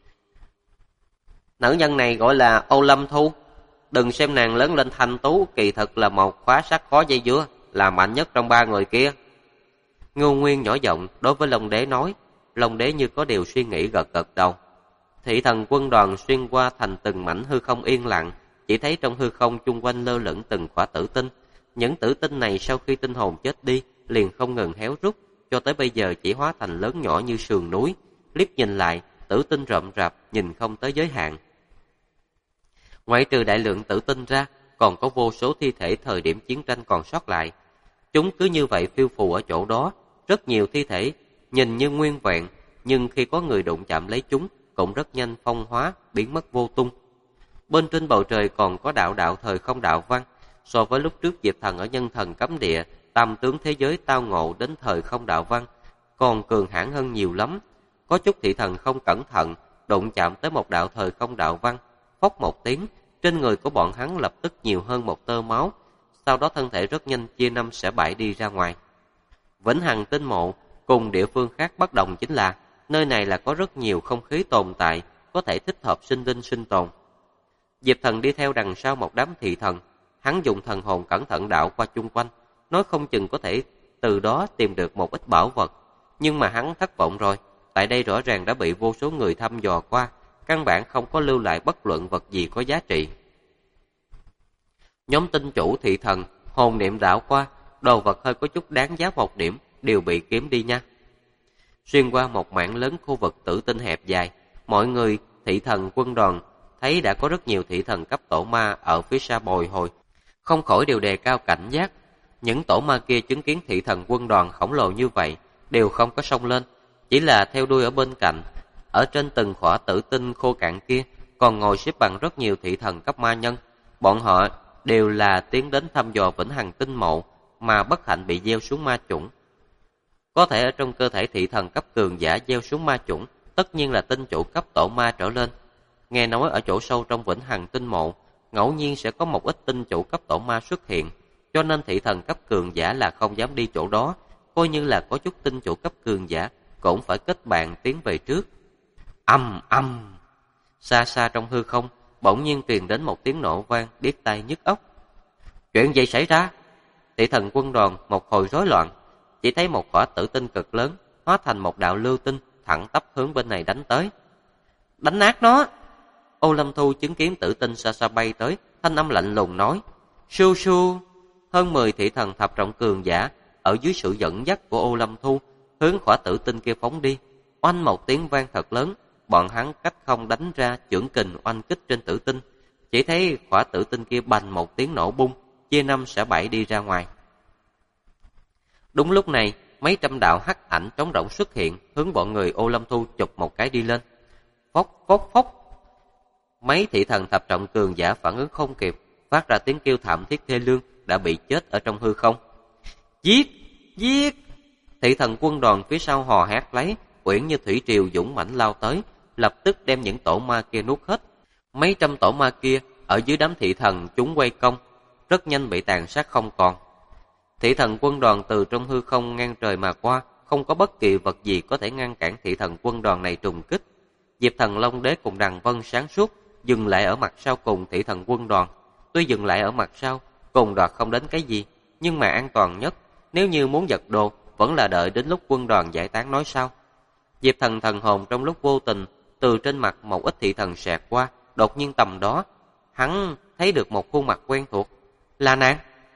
Nữ nhân này gọi là Âu Lâm Thu. Đừng xem nàng lớn lên thanh tú, kỳ thực là một khóa sắt khó dây dưa, là mạnh nhất trong 3 người kia. Ngưu Nguyên nhỏ giọng đối với Long Đế nói. Long Đế như có điều suy nghĩ gật gật đầu. Thị thần quân đoàn xuyên qua thành từng mảnh hư không yên lặng, chỉ thấy trong hư không chung quanh lơ lửng từng quả tử tinh. Những tử tinh này sau khi tinh hồn chết đi, liền không ngừng héo rút, cho tới bây giờ chỉ hóa thành lớn nhỏ như sườn núi. Liếc nhìn lại, tử tinh rậm rạp, nhìn không tới giới hạn. Ngoại trừ đại lượng tử tinh ra, còn có vô số thi thể thời điểm chiến tranh còn sót lại. Chúng cứ như vậy phiêu phù ở chỗ đó, rất nhiều thi thể, nhìn như nguyên vẹn, nhưng khi có người đụng chạm lấy chúng, cũng rất nhanh phong hóa, biến mất vô tung. Bên trên bầu trời còn có đạo đạo thời không đạo văn, so với lúc trước Diệp Thần ở nhân thần cấm địa, tam tướng thế giới tao ngộ đến thời không đạo văn, còn cường hãn hơn nhiều lắm. Có chút thị thần không cẩn thận, đụng chạm tới một đạo thời không đạo văn, phốc một tiếng, trên người của bọn hắn lập tức nhiều hơn một tơ máu, sau đó thân thể rất nhanh chia năm xẻ bảy đi ra ngoài. Vĩnh Hằng Tinh Mộ cùng địa phương khác bất đồng chính là, nơi này là có rất nhiều không khí tồn tại, có thể thích hợp sinh linh sinh tồn. Diệp Thần đi theo đằng sau một đám thị thần, hắn dùng thần hồn cẩn thận đạo qua chung quanh, nói không chừng có thể từ đó tìm được một ít bảo vật. Nhưng mà hắn thất vọng rồi, tại đây rõ ràng đã bị vô số người thăm dò qua, căn bản không có lưu lại bất luận vật gì có giá trị. Nhóm tinh chủ thị thần, hồn niệm đảo qua, đồ vật hơi có chút đáng giá một điểm, đều bị kiếm đi nha. Xuyên qua một mảng lớn khu vực tử tinh hẹp dài, mọi người, thị thần quân đoàn, thấy đã có rất nhiều thị thần cấp tổ ma ở phía xa bồi hồi, không khỏi đều đề cao cảnh giác. Những tổ ma kia chứng kiến thị thần quân đoàn khổng lồ như vậy, đều không có xông lên, chỉ là theo đuôi ở bên cạnh. Ở trên từng khỏa tử tinh khô cạn kia, còn ngồi xếp bằng rất nhiều thị thần cấp ma nhân. Bọn họ đều là tiến đến thăm dò Vĩnh Hằng Tinh Mộ, mà bất hạnh bị gieo xuống ma chủng. Có thể ở trong cơ thể thị thần cấp cường giả gieo xuống ma chủng, tất nhiên là tinh chủ cấp tổ ma trở lên. Nghe nói ở chỗ sâu trong Vĩnh Hằng Tinh Mộ, ngẫu nhiên sẽ có một ít tinh chủ cấp tổ ma xuất hiện, cho nên thị thần cấp cường giả là không dám đi chỗ đó, coi như là có chút tinh chủ cấp cường giả, cũng phải kết bạn tiến về trước. Âm âm, xa xa trong hư không, bỗng nhiên truyền đến một tiếng nổ vang, điếc tai nhức óc. Chuyện gì xảy ra? Thị thần quân đoàn một hồi rối loạn, chỉ thấy một quả tử tinh cực lớn hóa thành một đạo lưu tinh, thẳng tắp hướng bên này đánh tới. Đánh nát nó! Ô Lâm Thu chứng kiến tử tinh xa xa bay tới, thanh âm lạnh lùng nói. Su su! Hơn 10 thị thần thập trọng cường giả, ở dưới sự dẫn dắt của Ô Lâm Thu, hướng quả tử tinh kia phóng đi. Oanh một tiếng vang thật lớn, bọn hắn cách không đánh ra chưởng kình oanh kích trên tử tinh. Chỉ thấy quả tử tinh kia bành một tiếng nổ bung, chia năm xẻ bảy đi ra ngoài. Đúng lúc này, mấy trăm đạo hắc ảnh trống rỗng xuất hiện, hướng bọn người Ô Lâm Thu chụp một cái đi lên. Phốc phốc phốc. Mấy thị thần thập trọng cường giả phản ứng không kịp, phát ra tiếng kêu thảm thiết thê lương, đã bị chết ở trong hư không. Giết! Giết! Thị thần quân đoàn phía sau hò hét lấy, uyển như thủy triều dũng mãnh lao tới, lập tức đem những tổ ma kia nuốt hết. Mấy trăm tổ ma kia ở dưới đám thị thần chúng quay công, rất nhanh bị tàn sát không còn. Thị thần quân đoàn từ trong hư không ngang trời mà qua, không có bất kỳ vật gì có thể ngăn cản thị thần quân đoàn này trùng kích. Diệp Thần Long Đế cùng Đằng Vân sáng suốt, dừng lại ở mặt sau cùng thị thần quân đoàn. Tuy dừng lại ở mặt sau, cùng đoạt không đến cái gì, nhưng mà an toàn nhất, nếu như muốn giật đồ, vẫn là đợi đến lúc quân đoàn giải tán nói sau. Diệp Thần thần hồn trong lúc vô tình, từ trên mặt một ít thị thần xẹt qua, đột nhiên tầm đó, hắn thấy được một khuôn mặt quen thuộc. Là nàng!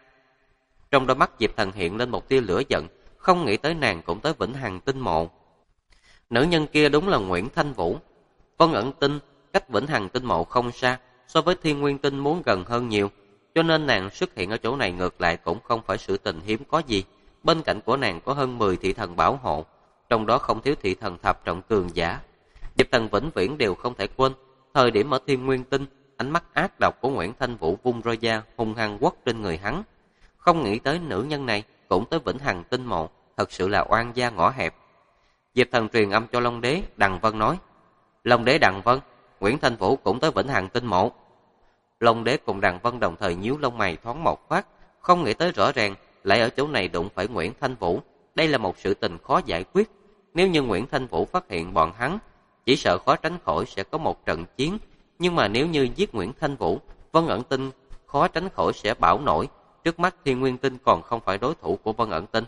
Trong đôi mắt Diệp Thần hiện lên một tia lửa giận, không nghĩ tới nàng cũng tới Vĩnh Hằng Tinh Mộ. Nữ nhân kia đúng là Nguyễn Thanh Vũ. Vân Ẩn Tinh cách Vĩnh Hằng Tinh Mộ không xa, so với Thiên Nguyên Tinh muốn gần hơn nhiều, cho nên nàng xuất hiện ở chỗ này ngược lại cũng không phải sự tình hiếm có gì. Bên cạnh của nàng có hơn 10 thị thần bảo hộ, trong đó không thiếu thị thần thập trọng cường giả. Diệp Thần vĩnh viễn đều không thể quên, thời điểm ở Thiên Nguyên Tinh, ánh mắt ác độc của Nguyễn Thanh Vũ vung roi da hung hăng quất trên người hắn. Không nghĩ tới nữ nhân này cũng tới Vĩnh Hằng Tinh Mộ, thật sự là oan gia ngõ hẹp. Diệp Thần truyền âm cho Long Đế, Đằng Vân nói. Long Đế Đằng Vân, Nguyễn Thanh Vũ cũng tới Vĩnh Hằng Tinh Mộ. Long Đế cùng Đằng Vân đồng thời nhíu lông mày thoáng một phát, không nghĩ tới rõ ràng lại ở chỗ này đụng phải Nguyễn Thanh Vũ. Đây là một sự tình khó giải quyết. Nếu như Nguyễn Thanh Vũ phát hiện bọn hắn, chỉ sợ khó tránh khỏi sẽ có một trận chiến. Nhưng mà nếu như giết Nguyễn Thanh Vũ, Vân Ẩn Tinh khó tránh khỏi sẽ bão nổi. Trước mắt Thiên Nguyên Tinh còn không phải đối thủ của Vân Ẩn Tinh.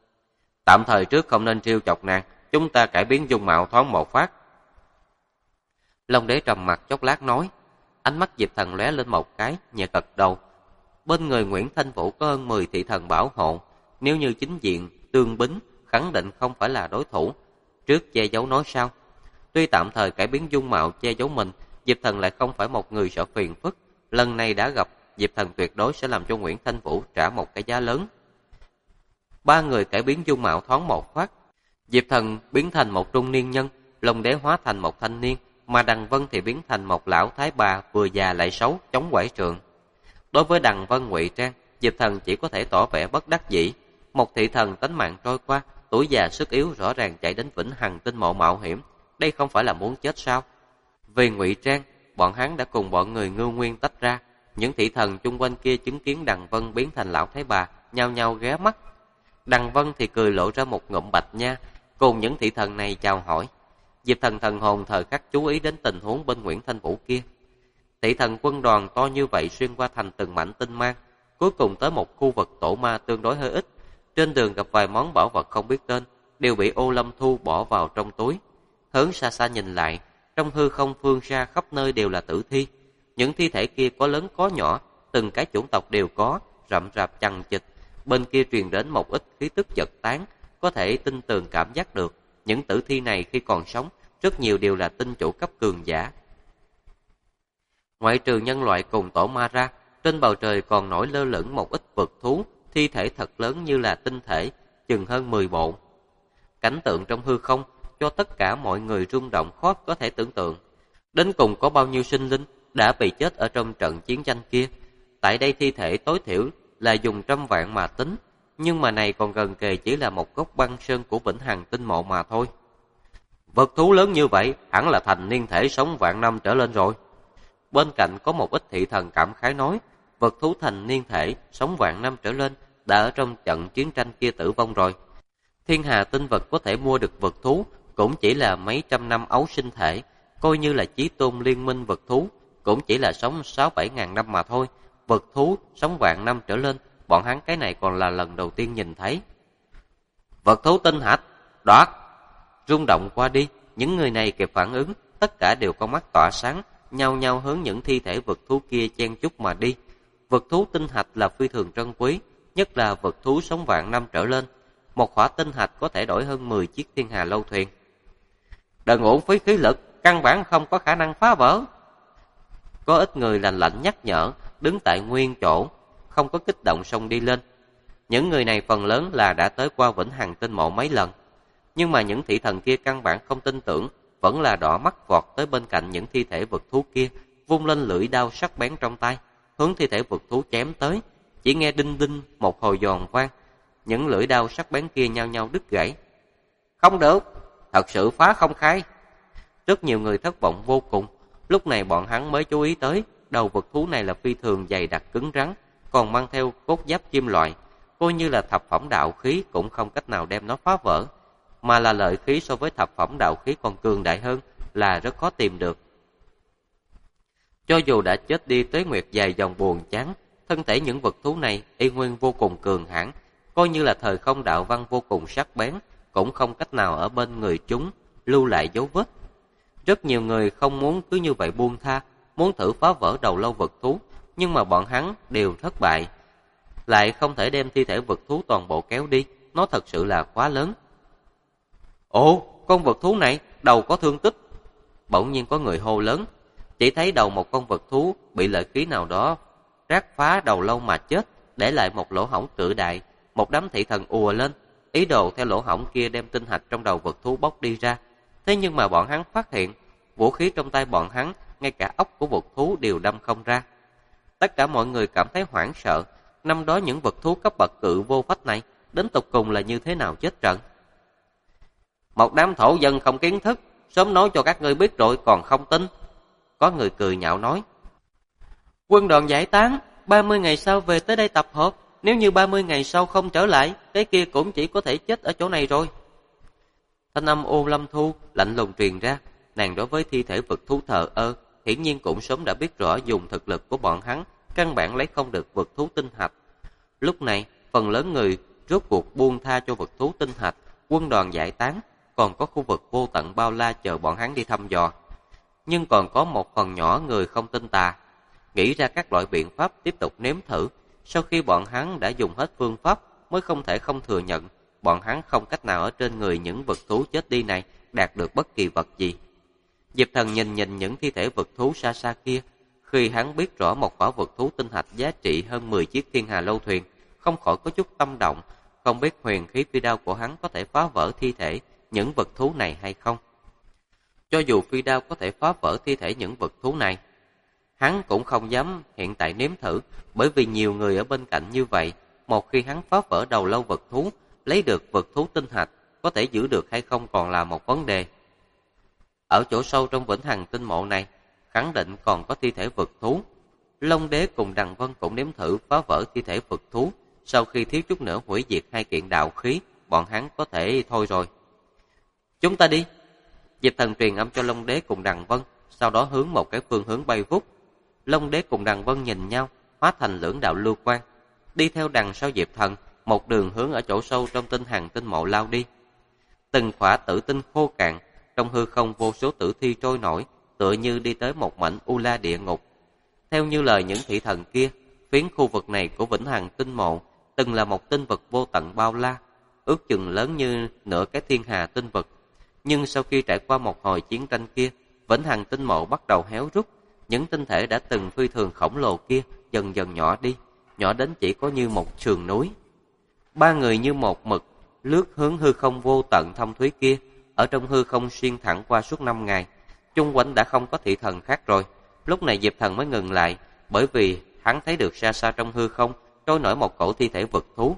Tạm thời trước không nên trêu chọc nàng, chúng ta cải biến dung mạo thoáng một phát. Long Đế trầm mặt chốc lát nói. Ánh mắt Diệp Thần lóe lên một cái, nhẹ gật đầu. Bên người Nguyễn Thanh Vũ có hơn 10 thị thần bảo hộ, nếu như chính diện tương bính khẳng định không phải là đối thủ. Trước che giấu nói sau. Tuy tạm thời cải biến dung mạo che giấu mình, Diệp Thần lại không phải một người sợ phiền phức. Lần này đã gặp, Diệp Thần tuyệt đối sẽ làm cho Nguyễn Thanh Vũ trả một cái giá lớn. Ba người cải biến dung mạo thoáng một phát. Diệp Thần biến thành một trung niên nhân, Long Đế hóa thành một thanh niên, mà Đằng Vân thì biến thành một lão thái bà vừa già lại xấu, chống quải trượng. Đối với Đằng Vân ngụy trang, Diệp Thần chỉ có thể tỏ vẻ bất đắc dĩ. Một thị thần tánh mạng trôi qua, tuổi già sức yếu rõ ràng chạy đến Vĩnh Hằng Tinh Mộ mạo hiểm, đây không phải là muốn chết sao? Vì ngụy trang, bọn hắn đã cùng bọn người Ngưu Nguyên tách ra. Những thị thần chung quanh kia chứng kiến Đằng Vân biến thành lão thái bà, nhao nhao ghé mắt. Đằng Vân thì cười lộ ra một ngụm bạch nha, cùng những thị thần này chào hỏi. Diệp Thần thần hồn thời khắc chú ý đến tình huống bên Nguyễn Thanh Vũ kia. Thị thần quân đoàn to như vậy xuyên qua thành từng mảnh tinh mang, cuối cùng tới một khu vực tổ ma tương đối hơi ít. Trên đường gặp vài món bảo vật không biết tên, đều bị Ô Lâm Thu bỏ vào trong túi. Hướng xa xa nhìn lại, trong hư không phương xa khắp nơi đều là tử thi. Những thi thể kia có lớn có nhỏ, từng cái chủng tộc đều có, rậm rạp chằng chịt. Bên kia truyền đến một ít khí tức giật tán, có thể tin tường cảm giác được. Những tử thi này khi còn sống, rất nhiều đều là tinh chủ cấp cường giả. Ngoại trừ nhân loại cùng tổ ma ra, trên bầu trời còn nổi lơ lửng một ít vực thú, thi thể thật lớn như là tinh thể, chừng hơn 10 bộ. Cảnh tượng trong hư không cho tất cả mọi người rung động khó có thể tưởng tượng. Đến cùng có bao nhiêu sinh linh đã bị chết ở trong trận chiến tranh kia. Tại đây thi thể tối thiểu là dùng trăm vạn mà tính, nhưng mà này còn gần kề chỉ là một gốc băng sơn của Vĩnh Hằng Tinh Mộ mà thôi. Vật thú lớn như vậy hẳn là thành niên thể sống vạn năm trở lên rồi. Bên cạnh có một ít thị thần cảm khái nói, vật thú thành niên thể sống vạn năm trở lên đã ở trong trận chiến tranh kia tử vong rồi. Thiên hà tinh vật có thể mua được vật thú cũng chỉ là mấy trăm năm ấu sinh thể, coi như là chí tôn liên minh vật thú cũng chỉ là sống 6-7 ngàn năm mà thôi. Vật thú sống vạn năm trở lên, bọn hắn cái này còn là lần đầu tiên nhìn thấy. Vật thú tinh hạch, đoạt! Rung động qua đi, những người này kịp phản ứng, tất cả đều con mắt tỏa sáng, nhao nhao hướng những thi thể vật thú kia chen chúc mà đi. Vật thú tinh hạch là phi thường trân quý, nhất là vật thú sống vạn năm trở lên. Một khỏa tinh hạch có thể đổi hơn 10 chiếc thiên hà lâu thuyền. Đừng uổng phí khí lực, căn bản không có khả năng phá vỡ. Có ít người lành lạnh nhắc nhở, đứng tại nguyên chỗ, không có kích động xông đi lên. Những người này phần lớn là đã tới qua Vĩnh Hằng Tinh Mộ mấy lần. Nhưng mà những thị thần kia căn bản không tin tưởng, vẫn là đỏ mắt vọt tới bên cạnh những thi thể vật thú kia, vung lên lưỡi đao sắc bén trong tay, hướng thi thể vật thú chém tới. Chỉ nghe đinh đinh một hồi giòn vang, những lưỡi đao sắc bén kia nhau nhau đứt gãy. Không được, thật sự phá không khai. Rất nhiều người thất vọng vô cùng. Lúc này bọn hắn mới chú ý tới, đầu vật thú này là phi thường dày đặc cứng rắn, còn mang theo cốt giáp kim loại, coi như là thập phẩm đạo khí cũng không cách nào đem nó phá vỡ, mà là lợi khí so với thập phẩm đạo khí còn cường đại hơn, là rất khó tìm được. Cho dù đã chết đi tuế nguyệt dài dòng buồn chán, thân thể những vật thú này y nguyên vô cùng cường hãn, coi như là thời không đạo văn vô cùng sắc bén, cũng không cách nào ở bên người chúng lưu lại dấu vết. Rất nhiều người không muốn cứ như vậy buông tha, muốn thử phá vỡ đầu lâu vật thú, nhưng mà bọn hắn đều thất bại. Lại không thể đem thi thể vật thú toàn bộ kéo đi, nó thật sự là quá lớn. Ồ, con vật thú này đầu có thương tích. Bỗng nhiên có người hô lớn, chỉ thấy đầu một con vật thú bị lợi khí nào đó rát phá đầu lâu mà chết, để lại một lỗ hổng cự đại. Một đám thị thần ùa lên, ý đồ theo lỗ hổng kia đem tinh hạch trong đầu vật thú bóc đi ra. Thế nhưng mà bọn hắn phát hiện, vũ khí trong tay bọn hắn, ngay cả ốc của vật thú đều đâm không ra. Tất cả mọi người cảm thấy hoảng sợ. Năm đó những vật thú cấp bậc cự vô phách này đến tục cùng là như thế nào chết trận. Một đám thổ dân không kiến thức, sớm nói cho các ngươi biết rồi còn không tin. Có người cười nhạo nói, quân đoàn giải tán, 30 ngày sau về tới đây tập hợp. Nếu như 30 ngày sau không trở lại, cái kia cũng chỉ có thể chết ở chỗ này rồi. Thanh âm Ô Lâm Thu lạnh lùng truyền ra. Nàng đối với thi thể vật thú thờ ơ, hiển nhiên cũng sớm đã biết rõ dùng thực lực của bọn hắn căn bản lấy không được vật thú tinh hạch. Lúc này, phần lớn người rốt cuộc buông tha cho vật thú tinh hạch, quân đoàn giải tán, còn có khu vực vô tận bao la chờ bọn hắn đi thăm dò. Nhưng còn có một phần nhỏ người không tin tà, nghĩ ra các loại biện pháp tiếp tục nếm thử. Sau khi bọn hắn đã dùng hết phương pháp, mới không thể không thừa nhận, bọn hắn không cách nào ở trên người những vật thú chết đi này đạt được bất kỳ vật gì. Diệp Thần nhìn những thi thể vật thú xa xa kia, khi hắn biết rõ một quả vật thú tinh thạch giá trị hơn 10 chiếc thiên hà lâu thuyền, không khỏi có chút tâm động, không biết huyền khí phi đao của hắn có thể phá vỡ thi thể những vật thú này hay không. Cho dù phi đao có thể phá vỡ thi thể những vật thú này, hắn cũng không dám hiện tại nếm thử, bởi vì nhiều người ở bên cạnh như vậy, một khi hắn phá vỡ đầu lâu vật thú, lấy được vật thú tinh thạch, có thể giữ được hay không còn là một vấn đề. Ở chỗ sâu trong Vĩnh Hằng tinh mộ này, khẳng định còn có thi thể vật thú. Long Đế cùng Đằng Vân cũng nếm thử phá vỡ thi thể vật thú, sau khi thiếu chút nữa hủy diệt hai kiện đạo khí, bọn hắn có thể thôi rồi. Chúng ta đi. Diệp Thần truyền âm cho Long Đế cùng Đằng Vân, sau đó hướng một cái phương hướng bay vút. Long Đế cùng Đằng Vân nhìn nhau, hóa thành lưỡng đạo lưu quang, đi theo đằng sau Diệp Thần, một đường hướng ở chỗ sâu trong tinh hằng tinh mộ lao đi. Từng khỏa tử tinh khô cạn, trong hư không vô số tử thi trôi nổi, tựa như đi tới một mảnh u la địa ngục. Theo như lời những thị thần kia, phiến khu vực này của Vĩnh Hằng tinh mộ từng là một tinh vực vô tận bao la, ước chừng lớn như nửa cái thiên hà tinh vực. Nhưng sau khi trải qua một hồi chiến tranh kia, Vĩnh Hằng tinh mộ bắt đầu héo rút, những tinh thể đã từng phi thường khổng lồ kia dần dần nhỏ đi, nhỏ đến chỉ có như một sườn núi. Ba người như một mực lướt hướng hư không vô tận thâm thúy kia, ở trong hư không xuyên thẳng qua suốt 5 ngày. Chung quanh đã không có thị thần khác rồi. Lúc này Diệp Thần mới ngừng lại, bởi vì hắn thấy được xa xa trong hư không trôi nổi một cổ thi thể vật thú.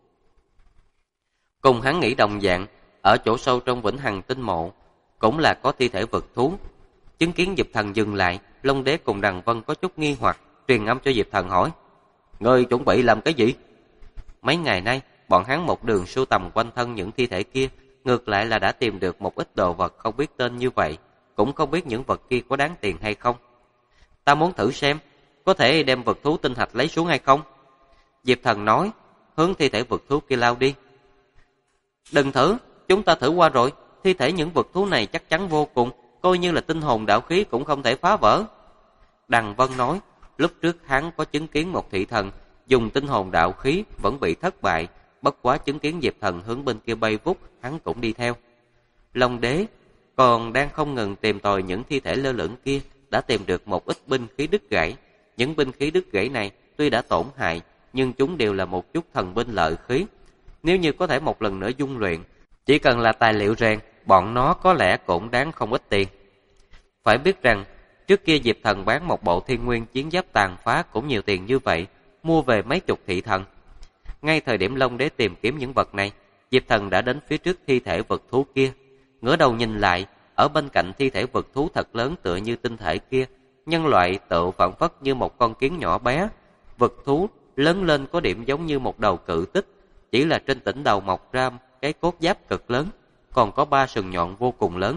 Cùng hắn nghĩ đồng dạng, ở chỗ sâu trong Vĩnh Hằng tinh mộ cũng là có thi thể vật thú. Chứng kiến Diệp Thần dừng lại, Long Đế cùng Đằng Vân có chút nghi hoặc, truyền âm cho Diệp Thần hỏi: "Ngươi chuẩn bị làm cái gì?" Mấy ngày nay, bọn hắn một đường sưu tầm quanh thân những thi thể kia, ngược lại là đã tìm được một ít đồ vật không biết tên như vậy, cũng không biết những vật kia có đáng tiền hay không. Ta muốn thử xem, có thể đem vật thú tinh thạch lấy xuống hay không? Diệp Thần nói, hướng thi thể vật thú kia lao đi. Đừng thử, chúng ta thử qua rồi, thi thể những vật thú này chắc chắn vô cùng, coi như là tinh hồn đạo khí cũng không thể phá vỡ. Đằng Vân nói, lúc trước hắn có chứng kiến một thị thần dùng tinh hồn đạo khí vẫn bị thất bại, bất quá chứng kiến Diệp Thần hướng bên kia bay vút, hắn cũng đi theo. Long Đế còn đang không ngừng tìm tòi những thi thể lơ lửng kia, đã tìm được một ít binh khí đứt gãy. Những binh khí đứt gãy này tuy đã tổn hại, nhưng chúng đều là một chút thần binh lợi khí. Nếu như có thể một lần nữa dung luyện, chỉ cần là tài liệu rèn, bọn nó có lẽ cũng đáng không ít tiền. Phải biết rằng, trước kia Diệp Thần bán một bộ thiên nguyên chiến giáp tàn phá cũng nhiều tiền như vậy, mua về mấy chục thị thần. Ngay thời điểm Long Đế tìm kiếm những vật này, Diệp Thần đã đến phía trước thi thể vật thú kia. Ngửa đầu nhìn lại, ở bên cạnh thi thể vật thú thật lớn tựa như tinh thể kia, nhân loại tựa phảng phất như một con kiến nhỏ bé. Vật thú lớn lên có điểm giống như một đầu cự tích, chỉ là trên đỉnh đầu mọc ra cái cốt giáp cực lớn, còn có 3 sừng nhọn vô cùng lớn.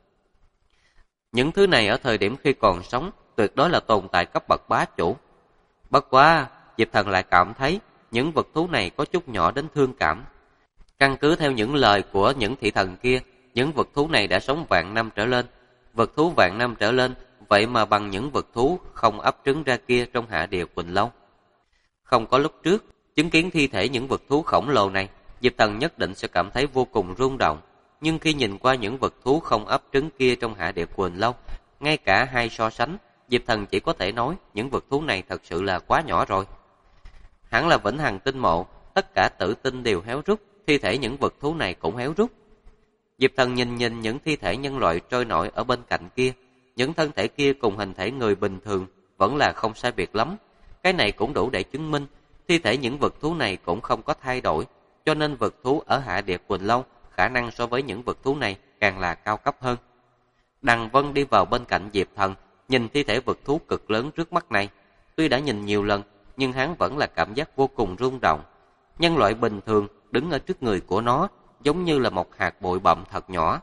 Những thứ này ở thời điểm khi còn sống tuyệt đối là tồn tại cấp bậc bá chủ. Bất quá, Diệp Thần lại cảm thấy những vật thú này có chút nhỏ đến thương cảm. Căn cứ theo những lời của những thị thần kia, những vật thú này đã sống vạn năm trở lên. Vật thú vạn năm trở lên, vậy mà bằng những vật thú không ấp trứng ra kia trong hạ địa Quỳnh Lâu. Không có lúc trước, chứng kiến thi thể những vật thú khổng lồ này, Diệp Thần nhất định sẽ cảm thấy vô cùng rung động. Nhưng khi nhìn qua những vật thú không ấp trứng kia trong hạ địa Quỳnh Lâu, ngay cả hai so sánh, Diệp Thần chỉ có thể nói những vật thú này thật sự là quá nhỏ rồi. Hẳn là Vĩnh Hằng tinh mộ, tất cả tử tinh đều héo rút, thi thể những vật thú này cũng héo rút. Diệp Thần nhìn những thi thể nhân loại trôi nổi ở bên cạnh kia, những thân thể kia cùng hình thể người bình thường vẫn là không sai biệt lắm. Cái này cũng đủ để chứng minh thi thể những vật thú này cũng không có thay đổi, cho nên vật thú ở hạ địa Quỳnh Lâu khả năng so với những vật thú này càng là cao cấp hơn. Đằng Vân đi vào bên cạnh Diệp Thần, nhìn thi thể vật thú cực lớn trước mắt này. Tuy đã nhìn nhiều lần, nhưng hắn vẫn là cảm giác vô cùng rung động. Nhân loại bình thường đứng ở trước người của nó, giống như là một hạt bụi bặm thật nhỏ.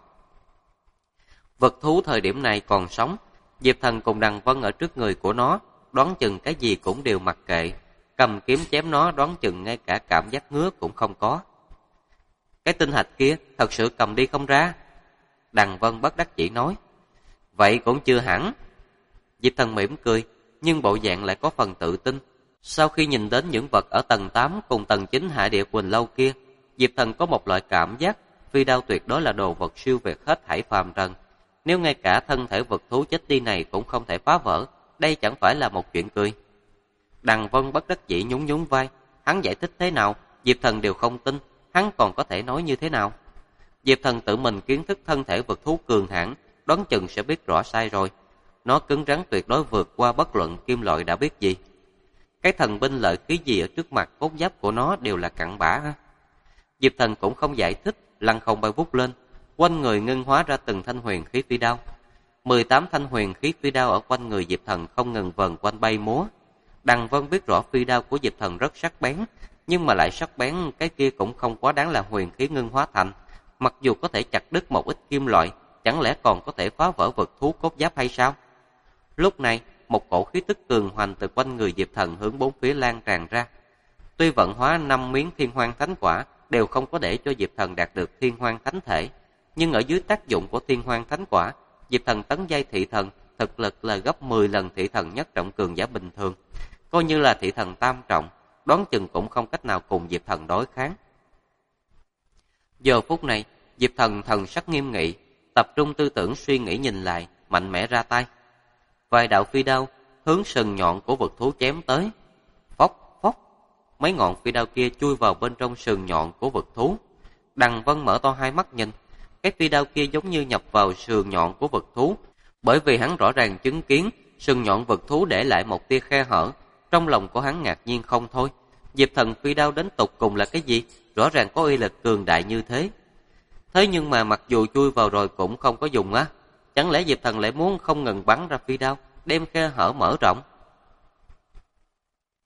Vật thú thời điểm này còn sống, Diệp Thần cùng Đằng Vân ở trước người của nó, đoán chừng cái gì cũng đều mặc kệ. Cầm kiếm chém nó đoán chừng ngay cả cảm giác ngứa cũng không có. Cái tinh hạch kia thật sự cầm đi không ra. Đằng Vân bất đắc dĩ nói. Vậy cũng chưa hẳn. Diệp Thần mỉm cười, nhưng bộ dạng lại có phần tự tin. Sau khi nhìn đến những vật ở tầng 8 cùng tầng 9 hạ địa Quỳnh Lâu kia, Diệp Thần có một loại cảm giác phi đao tuyệt đối là đồ vật siêu việt hết thảy phàm trần. Nếu ngay cả thân thể vật thú chết đi này cũng không thể phá vỡ, đây chẳng phải là một chuyện cười. Đằng Vân bất đắc dĩ nhún nhún vai, hắn giải thích thế nào, Diệp Thần đều không tin, hắn còn có thể nói như thế nào. Diệp Thần tự mình kiến thức thân thể vật thú cường hãn, đoán chừng sẽ biết rõ sai rồi. Nó cứng rắn tuyệt đối vượt qua bất luận kim loại đã biết gì. Cái thần binh lợi khí gì ở trước mặt cốt giáp của nó đều là cặn bã ha. Diệp Thần cũng không giải thích, lăng không bay vút lên, quanh người ngưng hóa ra từng thanh huyền khí phi đao. 18 thanh huyền khí phi đao ở quanh người Diệp Thần không ngừng vần quanh bay múa. Đằng Vân biết rõ phi đao của Diệp Thần rất sắc bén, nhưng mà lại sắc bén cái kia cũng không quá đáng là huyền khí ngưng hóa thành. Mặc dù có thể chặt đứt một ít kim loại, chẳng lẽ còn có thể phá vỡ vật thú cốt giáp hay sao? Lúc này, một cổ khí tức cường hoành từ quanh người Diệp Thần hướng bốn phía lan tràn ra. Tuy vận hóa 5 miếng thiên hoang thánh quả đều không có để cho Diệp Thần đạt được thiên hoang thánh thể, nhưng ở dưới tác dụng của thiên hoang thánh quả, Diệp Thần tấn giai thị thần thực lực là gấp 10 lần thị thần nhất trọng cường giả bình thường. Coi như là thị thần tam trọng, đoán chừng cũng không cách nào cùng Diệp Thần đối kháng. Giờ phút này, Diệp Thần thần sắc nghiêm nghị, tập trung tư tưởng suy nghĩ nhìn lại, mạnh mẽ ra tay. Vài đạo phi đao hướng sừng nhọn của vật thú chém tới. Phốc phốc, mấy ngọn phi đao kia chui vào bên trong sừng nhọn của vật thú. Đằng Vân mở to hai mắt nhìn, cái phi đao kia giống như nhập vào sườn nhọn của vật thú, bởi vì hắn rõ ràng chứng kiến sừng nhọn vật thú để lại một tia khe hở. Trong lòng của hắn ngạc nhiên không thôi. Diệp Thần phi đao đến tục cùng là cái gì? Rõ ràng có uy lực cường đại như thế. Thế nhưng mà mặc dù chui vào rồi cũng không có dùng á. Chẳng lẽ Diệp Thần lại muốn không ngừng bắn ra phi đao, đem khe hở mở rộng?